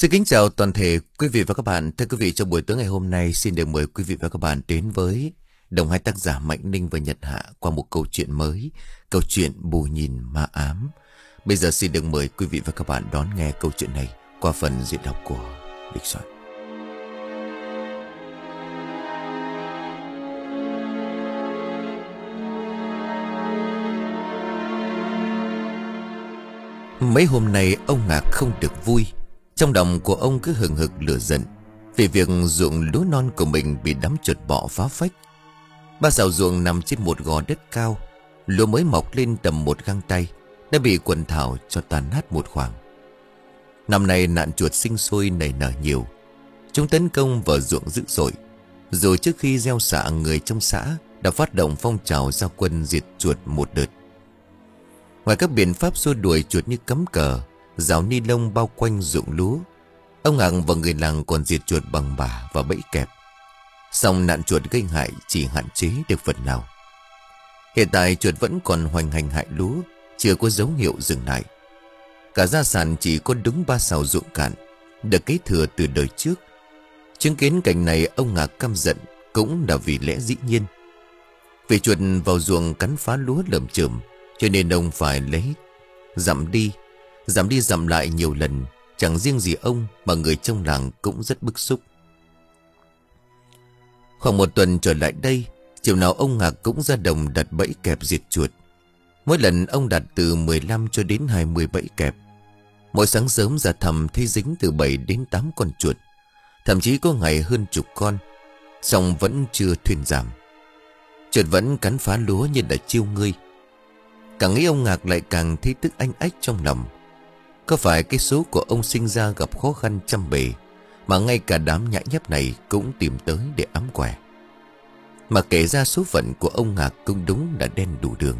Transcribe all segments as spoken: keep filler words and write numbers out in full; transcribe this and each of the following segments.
Xin kính chào toàn thể quý vị và các bạn. Thưa quý vị, trong buổi tối ngày hôm nay xin được mời quý vị và các bạn đến với đồng hai tác giả Mạnh Ninh và Nhật Hạ qua một câu chuyện mới, câu chuyện Bù Nhìn Ma Ám. Bây giờ xin được mời quý vị và các bạn đón nghe câu chuyện này qua phần diễn đọc của Địch Soạn. Mấy hôm nay ông Ngạc không được vui. Trong lòng của ông cứ hừng hực lửa giận vì việc ruộng lúa non của mình bị đám chuột bọ phá phách. Ba sào ruộng nằm trên một gò đất cao, lúa mới mọc lên tầm một găng tay đã bị quần thảo cho tàn nát một khoảng. Năm nay nạn chuột sinh sôi nảy nở nhiều. Chúng tấn công vào ruộng dữ dội. Rồi trước khi gieo xạ, người trong xã đã phát động phong trào ra quân diệt chuột một đợt. Ngoài các biện pháp xua đuổi chuột như cắm cờ, rào ni lông bao quanh ruộng lúa, ông Ngạc và người làng còn diệt chuột bằng bả và bẫy kẹp. Song nạn chuột gây hại chỉ hạn chế được phần nào. Hiện tại chuột vẫn còn hoành hành hại lúa, chưa có dấu hiệu dừng lại. Cả gia sản chỉ có đúng ba sào ruộng cạn, được kế thừa từ đời trước. Chứng kiến cảnh này, ông Ngạc căm giận cũng là vì lẽ dĩ nhiên. Vì chuột vào ruộng cắn phá lúa lởm chởm, cho nên ông phải lấy dặm đi Dặm đi dặm lại nhiều lần. Chẳng riêng gì ông mà người trong làng cũng rất bức xúc. Khoảng một tuần trở lại đây, chiều nào ông Ngạc cũng ra đồng đặt bẫy kẹp diệt chuột. Mỗi lần ông đặt từ mười lăm cho đến hai mươi bẫy kẹp. Mỗi sáng sớm ra thăm thấy dính từ bảy đến tám con chuột, thậm chí có ngày hơn chục con. Song vẫn chưa thuyên giảm. Chuột vẫn cắn phá lúa như là chiêu ngươi. Càng nghĩ ông Ngạc lại càng thấy tức anh ách trong lòng. Có phải cái số của ông sinh ra gặp khó khăn trăm bề mà ngay cả đám nhãi nhép này cũng tìm tới để ám quẻ? Mà kể ra số phận của ông Ngạc cũng đúng là đen đủ đường.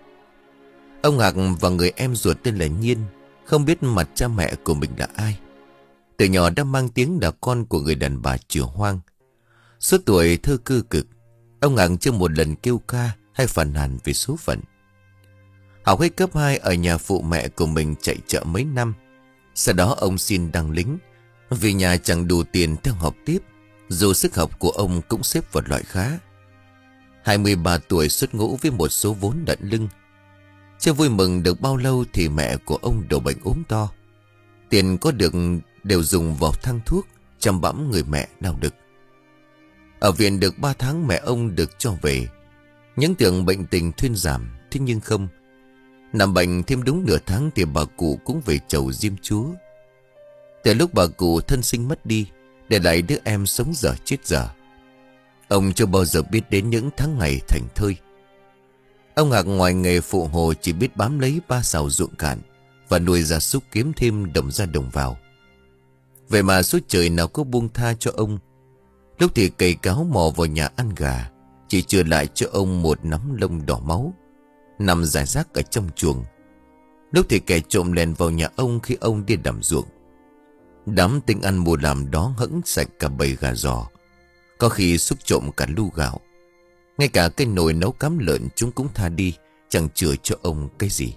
Ông Ngạc và người em ruột tên là Nhiên không biết mặt cha mẹ của mình là ai. Từ nhỏ đã mang tiếng là con của người đàn bà chửa hoang. Suốt tuổi thơ cơ cực, ông Ngạc chưa một lần kêu ca hay phàn nàn về số phận. Học hết cấp hai ở nhà phụ mẹ của mình chạy chợ mấy năm. Sau đó ông xin đăng lính vì nhà chẳng đủ tiền theo học tiếp, dù sức học của ông cũng xếp vào loại khá. hai mươi ba tuổi xuất ngũ với một số vốn đận lưng. Chưa vui mừng được bao lâu thì mẹ của ông đổ bệnh ốm to. Tiền có được đều dùng vào thang thuốc chăm bẵm người mẹ đau đực. Ở viện được ba tháng mẹ ông được cho về. Những tưởng bệnh tình thuyên giảm, thế nhưng không. Nằm bệnh thêm đúng nửa tháng thì bà cụ cũng về chầu diêm chúa. Từ lúc bà cụ thân sinh mất đi, để lại đứa em sống dở chết dở. Ông chưa bao giờ biết đến những tháng ngày thành thơi. Ông Ngạc ngoài nghề phụ hồ chỉ biết bám lấy ba sào ruộng cạn và nuôi gia súc kiếm thêm đồng ra đồng vào. Vậy mà suốt trời nào có buông tha cho ông. Lúc thì cày cáo mò vào nhà ăn gà, chỉ trừ lại cho ông một nắm lông đỏ máu nằm rải rác ở trong chuồng. Lúc thì kẻ trộm lèn vào nhà ông khi ông đi đầm ruộng. Đám tinh ăn mùa làm đó hẫng sạch cả bầy gà giò, có khi xúc trộm cả lu gạo. Ngay cả cái nồi nấu cám lợn chúng cũng tha đi, chẳng chừa cho ông cái gì.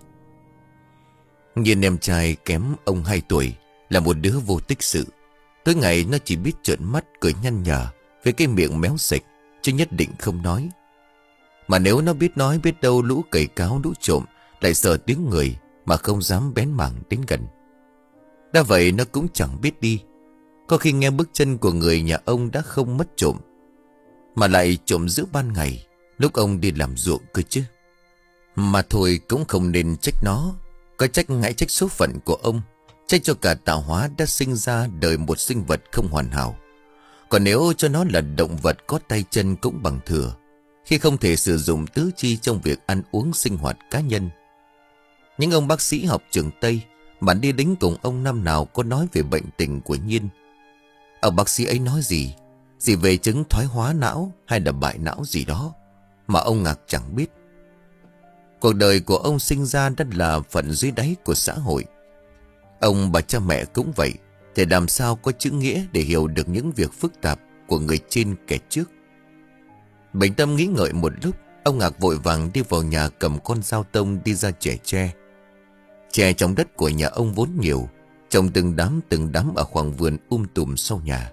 Nhìn em trai kém ông hai tuổi là một đứa vô tích sự. Tối ngày nó chỉ biết trợn mắt cười nhăn nhở với cái miệng méo sạch, chứ nhất định không nói. Mà nếu nó biết nói, biết đâu lũ cày cáo lũ trộm lại sợ tiếng người mà không dám bén mảng đến gần. Đã vậy nó cũng chẳng biết đi. Có khi nghe bước chân của người nhà ông đã không mất trộm, mà lại trộm giữa ban ngày lúc ông đi làm ruộng cơ chứ. Mà thôi cũng không nên trách nó. Có trách hãy trách số phận của ông, trách cho cả tạo hóa đã sinh ra đời một sinh vật không hoàn hảo. Còn nếu cho nó là động vật có tay chân cũng bằng thừa, khi không thể sử dụng tứ chi trong việc ăn uống sinh hoạt cá nhân. Những ông bác sĩ học trường Tây mà đi lính cùng ông năm nào có nói về bệnh tình của Nhiên. Ông bác sĩ ấy nói gì? Gì về chứng thoái hóa não hay là bại não gì đó mà ông Ngạc chẳng biết. Cuộc đời của ông sinh ra đất là phận dưới đáy của xã hội. Ông bà cha mẹ cũng vậy, thì làm sao có chữ nghĩa để hiểu được những việc phức tạp của người trên kẻ trước. Bình tâm nghĩ ngợi một lúc, ông Ngạc vội vàng đi vào nhà cầm con dao tông đi ra chẻ tre. Tre trong đất của nhà ông vốn nhiều, trồng từng đám từng đám ở khoảng vườn um tùm sau nhà.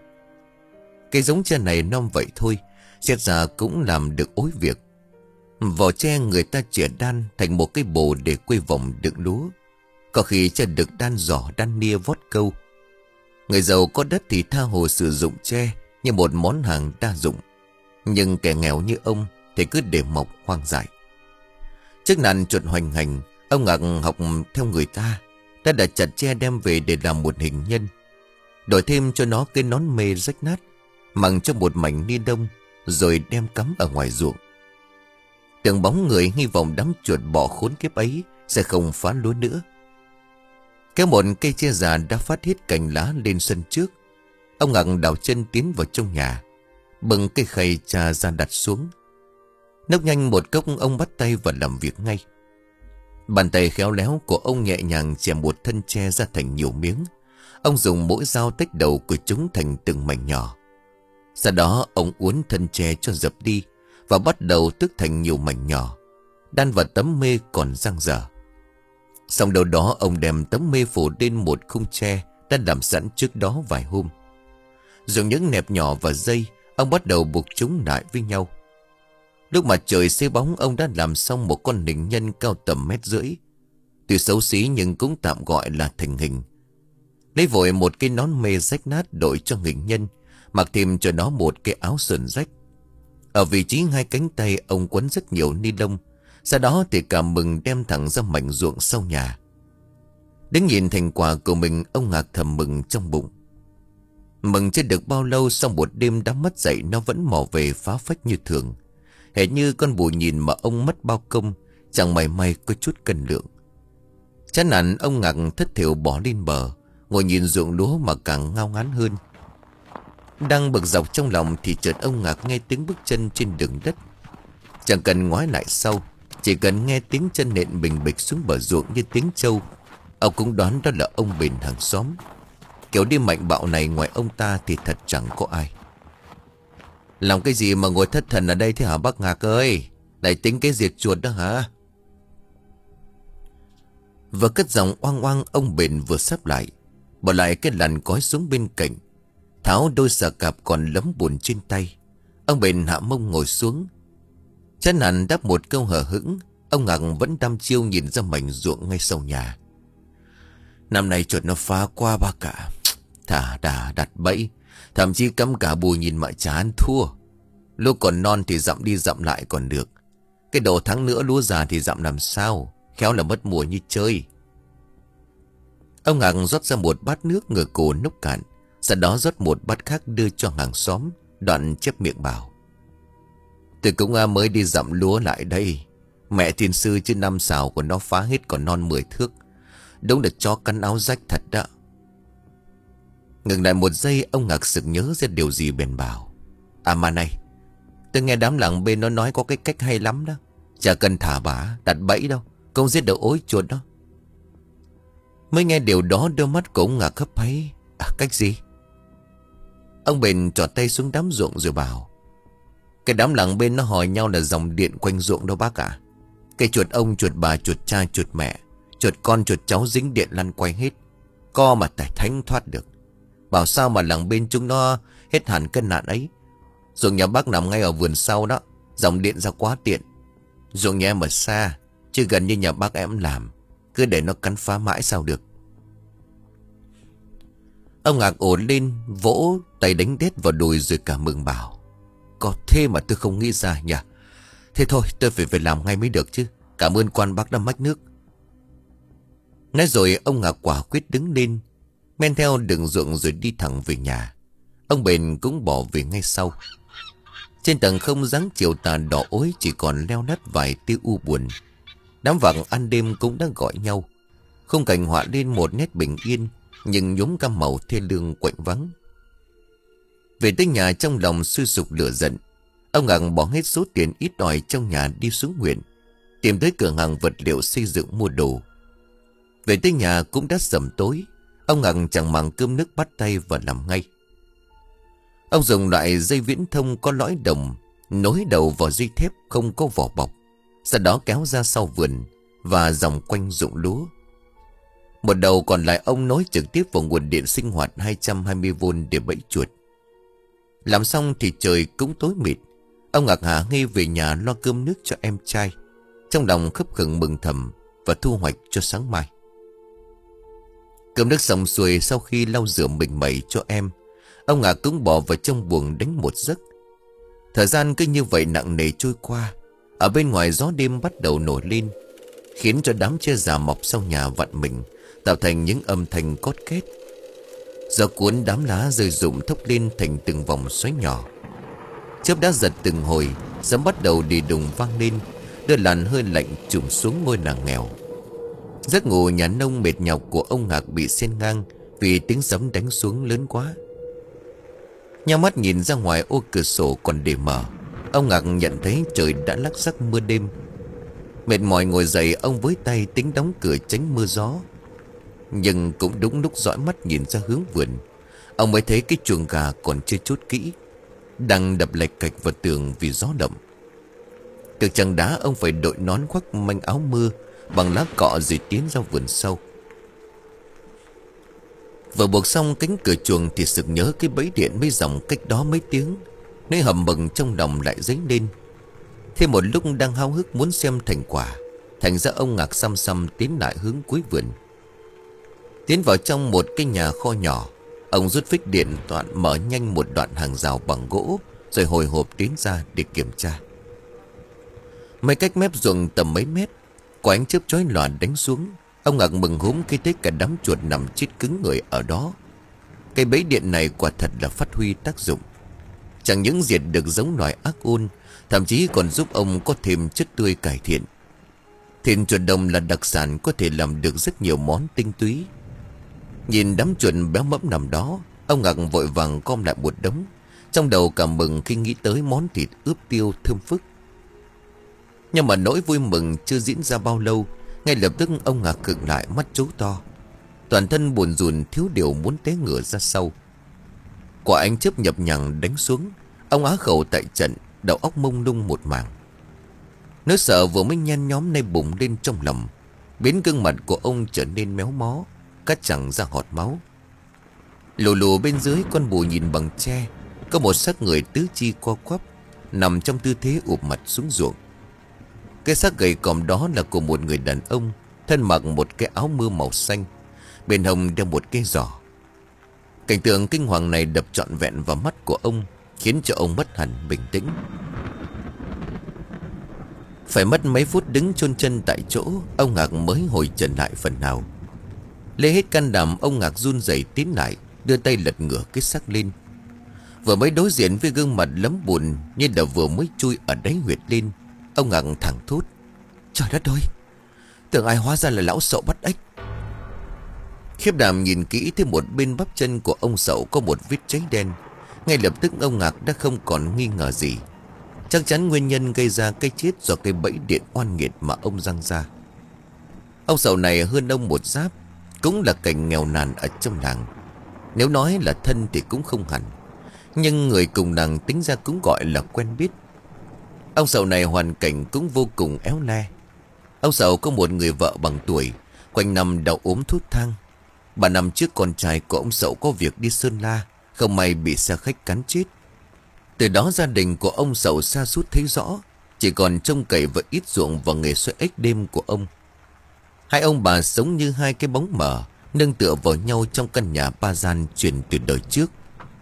Cây giống tre này non vậy thôi, xét ra cũng làm được ối việc. Vỏ tre người ta chẻ đan thành một cái bồ để quây vòng đựng lúa. Có khi tre được đan giỏ đan nia vót câu. Người giàu có đất thì tha hồ sử dụng tre như một món hàng đa dụng. Nhưng kẻ nghèo như ông thì cứ để mọc hoang dại. Trước nạn chuột hoành hành, ông Ngạc học theo người ta, đã đặt chặt tre đem về để làm một hình nhân, đổi thêm cho nó cái nón mê rách nát, mặc cho một mảnh ni lông, rồi đem cắm ở ngoài ruộng. Tưởng bóng người hy vọng đám chuột bỏ khốn kiếp ấy sẽ không phá lúa nữa. Kéo một cây tre già đã phát hết cành lá lên sân trước, ông Ngạc đào chân tiến vào trong nhà, bưng cây khay trà ra đặt xuống. Nốc nhanh một cốc, ông bắt tay vào làm việc ngay. Bàn tay khéo léo của ông nhẹ nhàng chẻ một thân tre ra thành nhiều miếng. Ông dùng mỗi dao tách đầu của chúng thành từng mảnh nhỏ. Sau đó ông uốn thân tre cho dập đi và bắt đầu tước thành nhiều mảnh nhỏ, đan vào tấm mê còn dang dở. Xong đầu đó ông đem tấm mê phủ lên một khung tre đã làm sẵn trước đó vài hôm. Dùng những nẹp nhỏ và dây, ông bắt đầu buộc chúng lại với nhau. Lúc mặt trời xế bóng, ông đã làm xong một con hình nhân cao tầm mét rưỡi. Tuy xấu xí nhưng cũng tạm gọi là thành hình. Lấy vội một cái nón mê rách nát đội cho hình nhân, mặc thêm cho nó một cái áo sườn rách. Ở vị trí hai cánh tay ông quấn rất nhiều ni lông. Sau đó thì cảm mừng đem thẳng ra mảnh ruộng sau nhà. Đến nhìn thành quả của mình, ông Ngạc thầm mừng trong bụng. Mừng chưa được bao lâu, sau một đêm đã mất dậy, nó vẫn mò về phá phách như thường. Hệt như con bù nhìn mà ông mất bao công, chẳng mảy may có chút cân lượng. Chán nản, ông Ngạc thất thểu bỏ lên bờ, ngồi nhìn ruộng lúa mà càng ngao ngán hơn. Đang bực dọc trong lòng thì chợt ông Ngạc nghe tiếng bước chân trên đường đất. Chẳng cần ngoái lại sau, chỉ cần nghe tiếng chân nện bình bịch xuống bờ ruộng như tiếng trâu, ông cũng đoán đó là ông Bền hàng xóm. Kiểu đi mạnh bạo này ngoài ông ta thì thật chẳng có ai. Làm cái gì mà ngồi thất thần ở đây thế hả bác Ngạc ơi? Lại tính cái diệt chuột đó hả? Vừa cất giọng oang oang, ông Bền vừa sắp lại, bỏ lại cái làn cói xuống bên cạnh, tháo đôi xà cạp còn lấm bùn trên tay. Ông Bền hạ mông ngồi xuống, chán nản đáp một câu hờ hững. Ông Ngạc vẫn đăm chiêu nhìn ra mảnh ruộng ngay sau nhà. Năm nay chuột nó phá qua ba cả, thả đà đặt bẫy, thậm chí cắm cả bù nhìn mà chả ăn thua. Lúa còn non thì dặm đi dặm lại còn được, cái đầu tháng nữa lúa già thì dặm làm sao, khéo là mất mùa như chơi. Ông Ngạc rót ra một bát nước, ngửa cổ nốc cạn, sau đó rót một bát khác đưa cho hàng xóm, đoạn chép miệng bảo: Tôi cũng à, mới đi dặm lúa lại đây. Mẹ thiên sư chứ năm xào của nó phá hết còn non mười thước. Đúng là chó cắn áo rách thật đó. Ngừng lại một giây, ông Ngạc sực nhớ ra điều gì bèn bảo: À mà này, tôi nghe đám làng bên nó nói có cái cách hay lắm đó. Chả cần thả bả, đặt bẫy đâu, không giết được ối chuột đó. Mới nghe điều đó, đôi mắt của ông Ngạc hấp háy. À, cách gì? Ông Bền trỏ tay xuống đám ruộng rồi bảo: Cái đám làng bên nó hỏi nhau là dòng điện quanh ruộng đâu bác ạ. Cái chuột ông, chuột bà, chuột cha, chuột mẹ, chuột con, chuột cháu dính điện lăn quay hết. Co mà tải thánh thoát được. Bảo sao mà làng bên chúng nó hết hẳn cân nạn ấy. Ruộng nhà bác nằm ngay ở vườn sau đó, dòng điện ra quá tiện. Ruộng nhà em ở xa, chứ gần như nhà bác em làm, cứ để nó cắn phá mãi sao được. Ông Ngạc ổn lên, vỗ tay đánh đét vào đùi rồi cả mừng bảo: Có thế mà tôi không nghĩ ra nhỉ. Thế thôi tôi phải về làm ngay mới được chứ. Cảm ơn quan bác đã mách nước. Nói rồi ông Ngạc quả quyết đứng lên, men theo đường ruộng rồi đi thẳng về nhà. Ông Bền cũng bỏ về ngay sau. Trên tầng không dáng chiều tà đỏ ối chỉ còn leo nát vài tia u buồn. Đám vàng ăn đêm cũng đã gọi nhau. Khung cảnh họa lên một nét bình yên, nhưng nhúm cam màu thê lương quạnh vắng. Về tới nhà trong lòng sôi sục lửa giận, ông Ngạc bỏ hết số tiền ít ỏi trong nhà đi xuống huyện, tìm tới cửa hàng vật liệu xây dựng mua đồ. Về tới nhà cũng đã sầm tối, ông Ngạc chẳng màng cơm nước bắt tay vào làm ngay. Ông dùng loại dây viễn thông có lõi đồng, nối đầu vào dây thép không có vỏ bọc, sau đó kéo ra sau vườn và vòng quanh ruộng lúa. Một đầu còn lại ông nối trực tiếp vào nguồn điện sinh hoạt hai trăm hai mươi vôn để bẫy chuột. Làm xong thì trời cũng tối mịt. Ông ngạc hả ngay về nhà lo cơm nước cho em trai, trong lòng khấp khửng mừng thầm và thu hoạch cho sáng mai. Cơm nước xong xuôi, sau khi lau rửa mình mẩy cho em, ông ngạc cũng bỏ vào trong buồng đánh một giấc. Thời gian cứ như vậy nặng nề trôi qua. Ở bên ngoài gió đêm bắt đầu nổi lên, khiến cho đám tre già mọc sau nhà vặn mình, tạo thành những âm thanh cót két. Gió cuốn đám lá rơi rụng thốc lên thành từng vòng xoáy nhỏ. Chớp đã giật từng hồi, sấm bắt đầu đi đùng vang lên, đưa làn hơi lạnh trùm xuống ngôi làng nghèo. Giấc ngủ nhà nông mệt nhọc của ông Ngạc bị xen ngang vì tiếng sấm đánh xuống lớn quá. Nhắm mắt nhìn ra ngoài ô cửa sổ còn để mở, ông Ngạc nhận thấy trời đã lắc rắc mưa đêm. Mệt mỏi ngồi dậy, ông với tay tính đóng cửa tránh mưa gió. Nhưng cũng đúng lúc dõi mắt nhìn ra hướng vườn, ông mới thấy cái chuồng gà còn chưa chốt kỹ, đang đập lệch cạch vào tường vì gió động. Cực chẳng đá ông phải đội nón khoác manh áo mưa bằng lá cọ rồi tiến ra vườn sâu. Vừa buộc xong cánh cửa chuồng thì sực nhớ cái bẫy điện mới dòng cách đó mấy tiếng. Nỗi hầm mừng trong lòng lại dấy lên. Thêm một lúc đang háo hức muốn xem thành quả, thành ra ông Ngạc xăm xăm tiến lại hướng cuối vườn. Tiến vào trong một cái nhà kho nhỏ, ông rút phích điện toạn mở nhanh một đoạn hàng rào bằng gỗ, rồi hồi hộp tiến ra để kiểm tra. Mấy cách mép ruộng tầm mấy mét, có ánh chớp chói lòa đánh xuống. Ông Ngạc mừng húm khi thấy cả đám chuột nằm chết cứng người ở đó. Cây bẫy điện này quả thật là phát huy tác dụng. Chẳng những diệt được giống loài ác ôn, thậm chí còn giúp ông có thêm chất tươi cải thiện. Thịt chuột đồng là đặc sản có thể làm được rất nhiều món tinh túy. Nhìn đám chuột béo mẫm nằm đó, ông Ngạc vội vàng gom lại một đống, trong đầu cảm mừng khi nghĩ tới món thịt ướp tiêu thơm phức. Nhưng mà nỗi vui mừng chưa diễn ra bao lâu, ngay lập tức ông Ngạc khựng lại, mắt trố to, toàn thân buồn rùn thiếu điều muốn té ngửa ra sau. Quả ánh chớp nhập nhằng đánh xuống, ông á khẩu tại trận, đầu óc mông lung một mảng. Nỗi sợ vừa mới nhen nhóm nay bùng lên trong lòng, biến gương mặt của ông trở nên méo mó, cắt chẳng ra hột máu. Lù lù bên dưới con bù nhìn bằng tre, có một xác người tứ chi co quắp, nằm trong tư thế ụp mặt xuống ruộng. Cái xác gầy còm đó là của một người đàn ông, thân mặc một cái áo mưa màu xanh, bên hông đeo một cái giỏ. Cảnh tượng kinh hoàng này đập trọn vẹn vào mắt của ông, khiến cho ông mất hẳn bình tĩnh. Phải mất mấy phút đứng chôn chân tại chỗ, ông Ngạc mới hồi trở lại phần nào. Lấy hết can đảm, ông Ngạc run rẩy tiến lại, đưa tay lật ngửa cái xác lên. Vừa mới đối diện với gương mặt lấm bùn như là vừa mới chui ở đáy huyệt lên, ông Ngạc thẳng thốt: "Trời đất ơi, tưởng ai hóa ra là lão Sậu bắt ếch." Khiếp đảm nhìn kỹ thấy một bên bắp chân của ông Sậu có một vết cháy đen. Ngay lập tức ông Ngạc đã không còn nghi ngờ gì. Chắc chắn nguyên nhân gây ra cái chết do cây bẫy điện oan nghiệt mà ông giăng ra. Ông Sậu này hơn ông một giáp, cũng là cảnh nghèo nàn ở trong làng. Nếu nói là thân thì cũng không hẳn, nhưng người cùng làng tính ra cũng gọi là quen biết. Ông Sậu này hoàn cảnh cũng vô cùng éo le. Ông Sậu có một người vợ bằng tuổi, quanh năm đau ốm thuốc thang. Ba năm trước con trai của ông Sậu có việc đi Sơn La, không may bị xe khách cán chết. Từ đó gia đình của ông Sậu sa sút thấy rõ, chỉ còn trông cậy vào ít ruộng và nghề xoay ếch đêm của ông. Hai ông bà sống như hai cái bóng mờ, nương tựa vào nhau trong căn nhà ba gian truyền từ đời trước.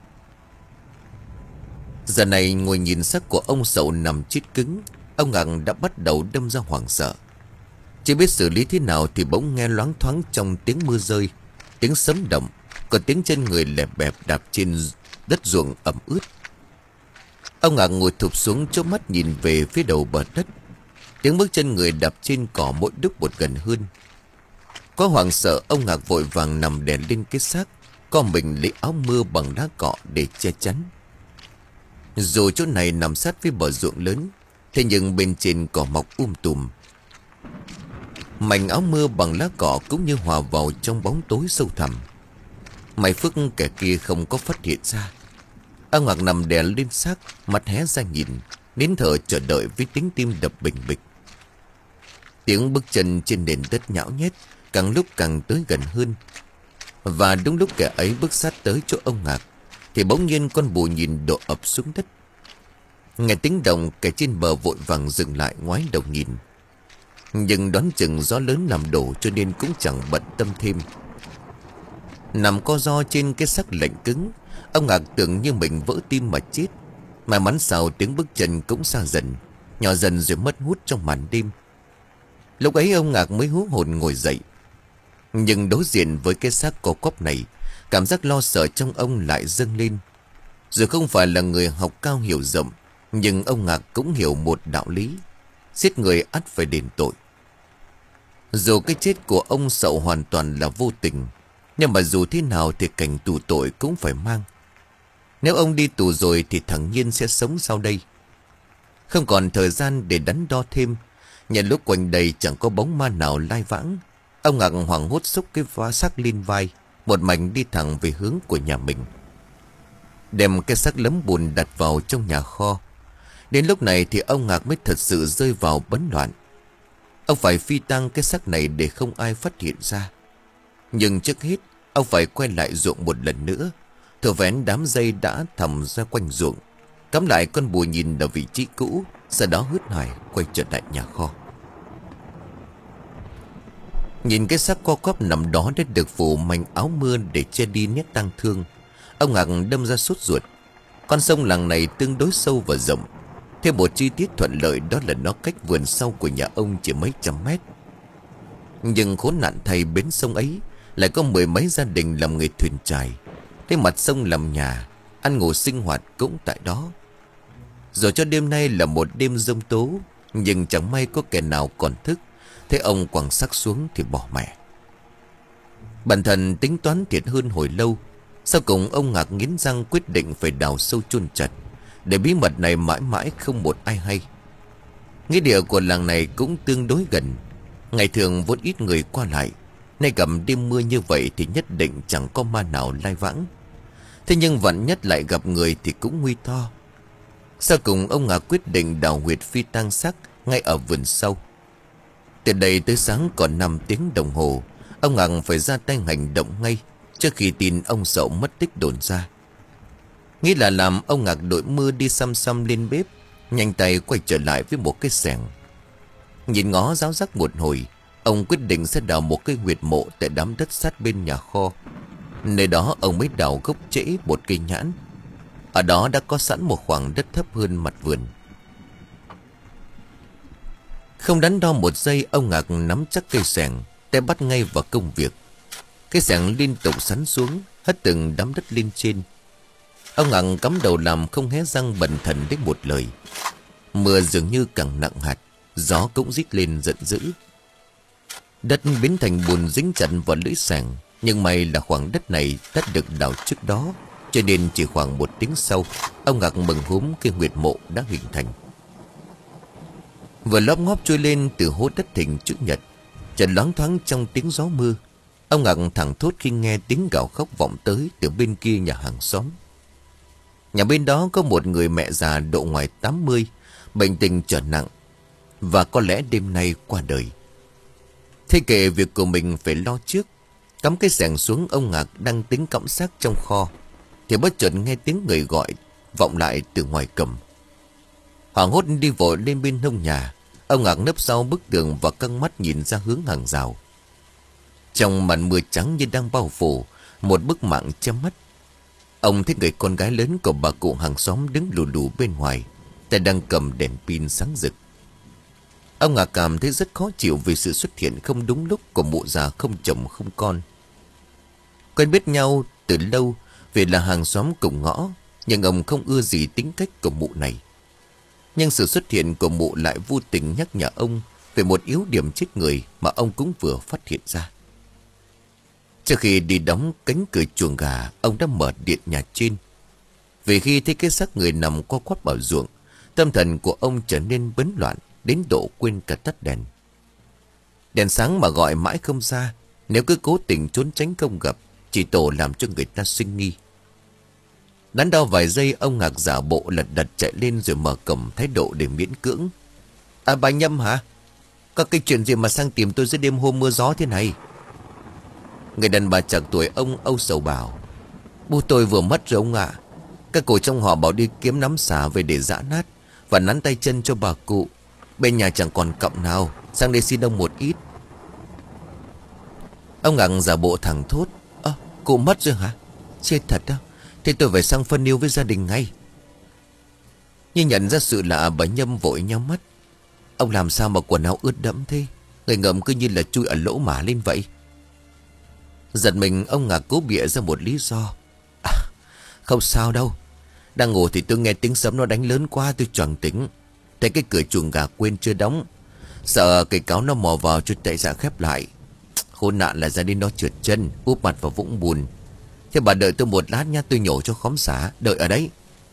Giờ này ngồi nhìn xác của ông Sậu nằm chết cứng, ông Ngạc đã bắt đầu đâm ra hoảng sợ. Chưa biết xử lý thế nào thì bỗng nghe loáng thoáng trong tiếng mưa rơi, tiếng sấm động, còn tiếng chân người lẹp bẹp đạp trên đất ruộng ẩm ướt. Ông Ngạc ngồi thụp xuống, chớp mắt nhìn về phía đầu bờ đất. Tiếng bước chân người đạp trên cỏ mỗi lúc một gần hơn. Có hoảng sợ, ông Ngạc vội vàng nằm đè lên cái xác, co mình lấy áo mưa bằng đá cọ để che chắn. Dù chỗ này nằm sát với bờ ruộng lớn, thế nhưng bên trên cỏ mọc um tùm. Mảnh áo mưa bằng lá cọ cũng như hòa vào trong bóng tối sâu thẳm. May phước kẻ kia không có phát hiện ra. Ông Ngạc nằm đè lên xác, mắt hé ra nhìn, nín thở chờ đợi với tiếng tim đập bình bịch. Tiếng bước chân trên nền đất nhão nhét càng lúc càng tới gần hơn. Và đúng lúc kẻ ấy bước sát tới chỗ ông Ngạc thì bỗng nhiên con bù nhìn đổ ập xuống đất. Nghe tiếng động, kẻ trên bờ vội vàng dừng lại ngoái đầu nhìn. Nhưng đoán chừng gió lớn làm đổ cho nên cũng chẳng bận tâm thêm. Nằm co ro trên cái xác lạnh cứng, ông Ngạc tưởng như mình vỡ tim mà chết. May mắn sao tiếng bước chân cũng xa dần, nhỏ dần rồi mất hút trong màn đêm. Lúc ấy ông Ngạc mới hú hồn ngồi dậy. Nhưng đối diện với cái xác co quắp này, cảm giác lo sợ trong ông lại dâng lên. Dù không phải là người học cao hiểu rộng, nhưng ông Ngạc cũng hiểu một đạo lý: giết người ắt phải đền tội. Dù cái chết của ông Sậu hoàn toàn là vô tình, nhưng mà dù thế nào thì cảnh tù tội cũng phải mang. Nếu ông đi tù rồi thì thằng Nhiên sẽ sống sau đây. Không còn thời gian để đắn đo thêm. Nhận lúc quanh đây chẳng có bóng ma nào lai vãng, ông Ngạc hoảng hốt xúc cái vá xác lên vai, một mạch đi thẳng về hướng của nhà mình, đem cái xác lấm bùn đặt vào trong nhà kho. Đến lúc này thì ông Ngạc mới thật sự rơi vào bấn loạn. Ông phải phi tang cái xác này để không ai phát hiện ra. Nhưng trước hết ông phải quay lại ruộng một lần nữa, thử vén đám dây đã thầm ra quanh ruộng, cắm lại con bùa nhìn ở vị trí cũ, sau đó hớt hải quay trở lại nhà kho. Nhìn cái xác co quắp nằm đó đã được phủ mảnh áo mưa để che đi nét tang thương, ông Ngạc đâm ra sốt ruột. Con sông làng này tương đối sâu và rộng. Thêm một chi tiết thuận lợi đó là nó cách vườn sau của nhà ông chỉ mấy trăm mét. Nhưng khốn nạn thay, bến sông ấy lại có mười mấy gia đình làm nghề thuyền chài. Thế mặt sông làm nhà, ăn ngủ sinh hoạt cũng tại đó. Rồi cho đêm nay là một đêm giông tố, nhưng chẳng may có kẻ nào còn thức. Thế ông quẳng xác xuống thì bỏ mẹ. Bản thân tính toán thiệt hơn hồi lâu, sau cùng ông Ngạc nghiến răng quyết định phải đào sâu chôn chặt, để bí mật này mãi mãi không một ai hay. Nghĩa địa của làng này cũng tương đối gần, ngày thường vốn ít người qua lại, nay gặp đêm mưa như vậy thì nhất định chẳng có ma nào lai vãng. Thế nhưng vạn nhất lại gặp người thì cũng nguy to. Sau cùng ông Ngạc quyết định đào huyệt phi tang xác ngay ở vườn sau. Từ đây tới sáng còn năm tiếng đồng hồ, ông Ngạc phải ra tay hành động ngay, trước khi tin ông Sậu mất tích đồn ra. Nghĩ là làm, ông Ngạc đội mưa đi xăm xăm lên bếp, nhanh tay quay trở lại với một cái xẻng. Nhìn ngó ráo rắc một hồi, ông quyết định sẽ đào một cái huyệt mộ tại đám đất sát bên nhà kho. Nơi đó ông mới đào gốc trễ một cây nhãn. Ở đó đã có sẵn một khoảng đất thấp hơn mặt vườn. Không đắn đo một giây, ông Ngạc nắm chắc cây xẻng, tay bắt ngay vào công việc. Cây xẻng liên tục sắn xuống, hất từng đám đất lên trên. Ông Ngạc cắm đầu làm không hé răng bần thần đến một lời. Mưa dường như càng nặng hạt, gió cũng rít lên giận dữ. Đất biến thành bùn dính chặt vào lưỡi xẻng. Nhưng may là khoảng đất này đã được đào trước đó, cho nên chỉ khoảng một tiếng sau, ông Ngạc mừng húm cái huyệt mộ đã hình thành. Vừa lóp ngóp trôi lên từ hố đất hình chữ nhật, chợt loáng thoáng trong tiếng gió mưa. Ông Ngạc thẳng thốt khi nghe tiếng gào khóc vọng tới từ bên kia nhà hàng xóm. Nhà bên đó có một người mẹ già độ ngoài tám mươi, bệnh tình trở nặng, và có lẽ đêm nay qua đời. Thế kể việc của mình phải lo trước, cắm cái xẻng xuống, ông Ngạc đang tính cõng xác trong kho thì bất chợt nghe tiếng người gọi vọng lại từ ngoài cầm. Hoảng hốt đi vội lên bên hông nhà, ông Ngạc nấp sau bức tường và căng mắt nhìn ra hướng hàng rào. Trong màn mưa trắng như đang bao phủ một bức màn che mắt, ông thấy người con gái lớn của bà cụ hàng xóm đứng lù lù bên ngoài, tay đang cầm đèn pin sáng rực. Ông Ngạc cảm thấy rất khó chịu vì sự xuất hiện không đúng lúc của mụ già không chồng không con. Quen biết nhau từ lâu vì là hàng xóm cùng ngõ, nhưng ông không ưa gì tính cách của mụ này. Nhưng sự xuất hiện của mụ lại vô tình nhắc nhở ông về một yếu điểm chết người mà ông cũng vừa phát hiện ra. Trước khi đi đóng cánh cửa chuồng gà, ông đã mở điện nhà trên. Vì khi thấy cái xác người nằm co quắp ở ruộng, tâm thần của ông trở nên bấn loạn đến độ quên cả tắt đèn. Đèn sáng mà gọi mãi không ra, nếu cứ cố tình trốn tránh không gặp, chỉ tổ làm cho người ta sinh nghi. Đắn đo vài giây, ông Ngạc giả bộ lật đật chạy lên rồi mở cổng thái độ để miễn cưỡng. À, bà Nhâm hả? Có cái chuyện gì mà sang tìm tôi giữa đêm hôm mưa gió thế này? Người đàn bà chạc tuổi ông âu sầu bảo: Bố tôi vừa mất rồi ông ạ. Các cụ trong họ bảo đi kiếm nắm xả về để giã nát và nắn tay chân cho bà cụ. Bên nhà chẳng còn cọng nào, sang đây xin ông một ít. Ông Ngạc giả bộ thẳng thốt: Ơ, cụ mất rồi hả? Chết thật đó. Thế tôi phải sang phân yêu với gia đình ngay. Nhưng nhận ra sự lạ, bà Nhâm vội nhắm mắt. Ông làm sao mà quần áo ướt đẫm thế? Người ngợm cứ như là chui ở lỗ mả lên vậy. Giật mình, ông Ngạc cố bịa ra một lý do: à, không sao đâu. Đang ngủ thì tôi nghe tiếng sấm nó đánh lớn quá, tôi choàng tỉnh. Thấy cái cửa chuồng gà quên chưa đóng, sợ cây cáo nó mò vào cho chạy ra khép lại. Khốn nạn là gia đình nó trượt chân, úp mặt vào vũng bùn. Thế bà đợi tôi một lát nha, tôi nhổ cho khóm xả. Đợi ở đấy.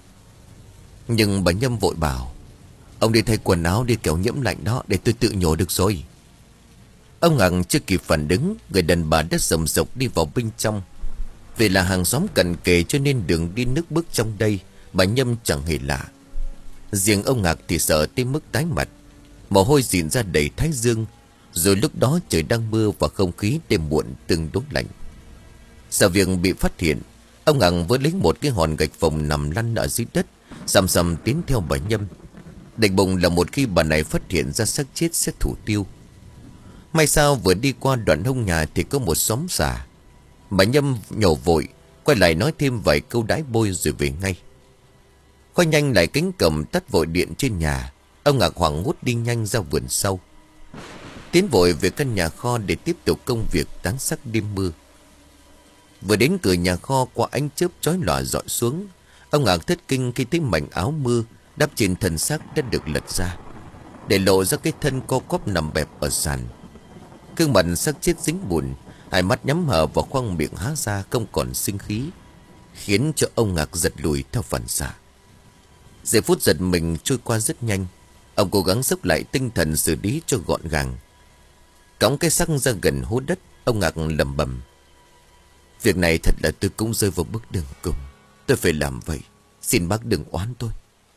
Nhưng bà Nhâm vội bảo: Ông đi thay quần áo đi, kẻo nhiễm lạnh đó, để tôi tự nhổ được rồi. Ông Ngạc chưa kịp phản ứng, người đàn bà đã rầm rộc đi vào bên trong. Vì là hàng xóm cận kề cho nên đường đi nước bước trong đây bà Nhâm chẳng hề lạ. Riêng ông Ngạc thì sợ tới mức tái mặt, mồ hôi dịn ra đầy thái dương. Rồi lúc đó trời đang mưa và không khí đêm muộn tương đối lạnh. Sợ việc bị phát hiện, ông Ngạc với lấy một cái hòn gạch phồng nằm lăn ở dưới đất, sầm sầm tiến theo bà Nhâm. Định bụng là một khi bà này phát hiện ra xác chết sẽ thủ tiêu. May sao vừa đi qua đoạn hông nhà thì có một xóm xả. Bà Nhâm nhổ vội, quay lại nói thêm vài câu đái bôi rồi về ngay. Khoai nhanh lại cánh cầm tắt vội điện trên nhà. Ông Ngạc hoảng hốt đi nhanh ra vườn sau, tiến vội về căn nhà kho để tiếp tục công việc tán sắc đêm mưa. Vừa đến cửa nhà kho, qua ánh chớp chói lòa rọi xuống, ông Ngạc thất kinh khi thấy mảnh áo mưa đắp trên thân xác đã được lật ra, để lộ ra cái thân co quắp nằm bẹp ở sàn. Gương mặt xác chết dính bùn, hai mắt nhắm hờ và khoang miệng há ra không còn sinh khí, khiến cho ông Ngạc giật lùi theo phản xạ. Giây phút giật mình trôi qua rất nhanh. Ông cố gắng xốc lại tinh thần xử lý cho gọn gàng. Cõng cái xác ra gần hố đất, ông Ngạc lẩm bẩm: Việc này thật là tôi cũng rơi vào bước đường cùng. Tôi phải làm vậy, xin bác đừng oán tôi.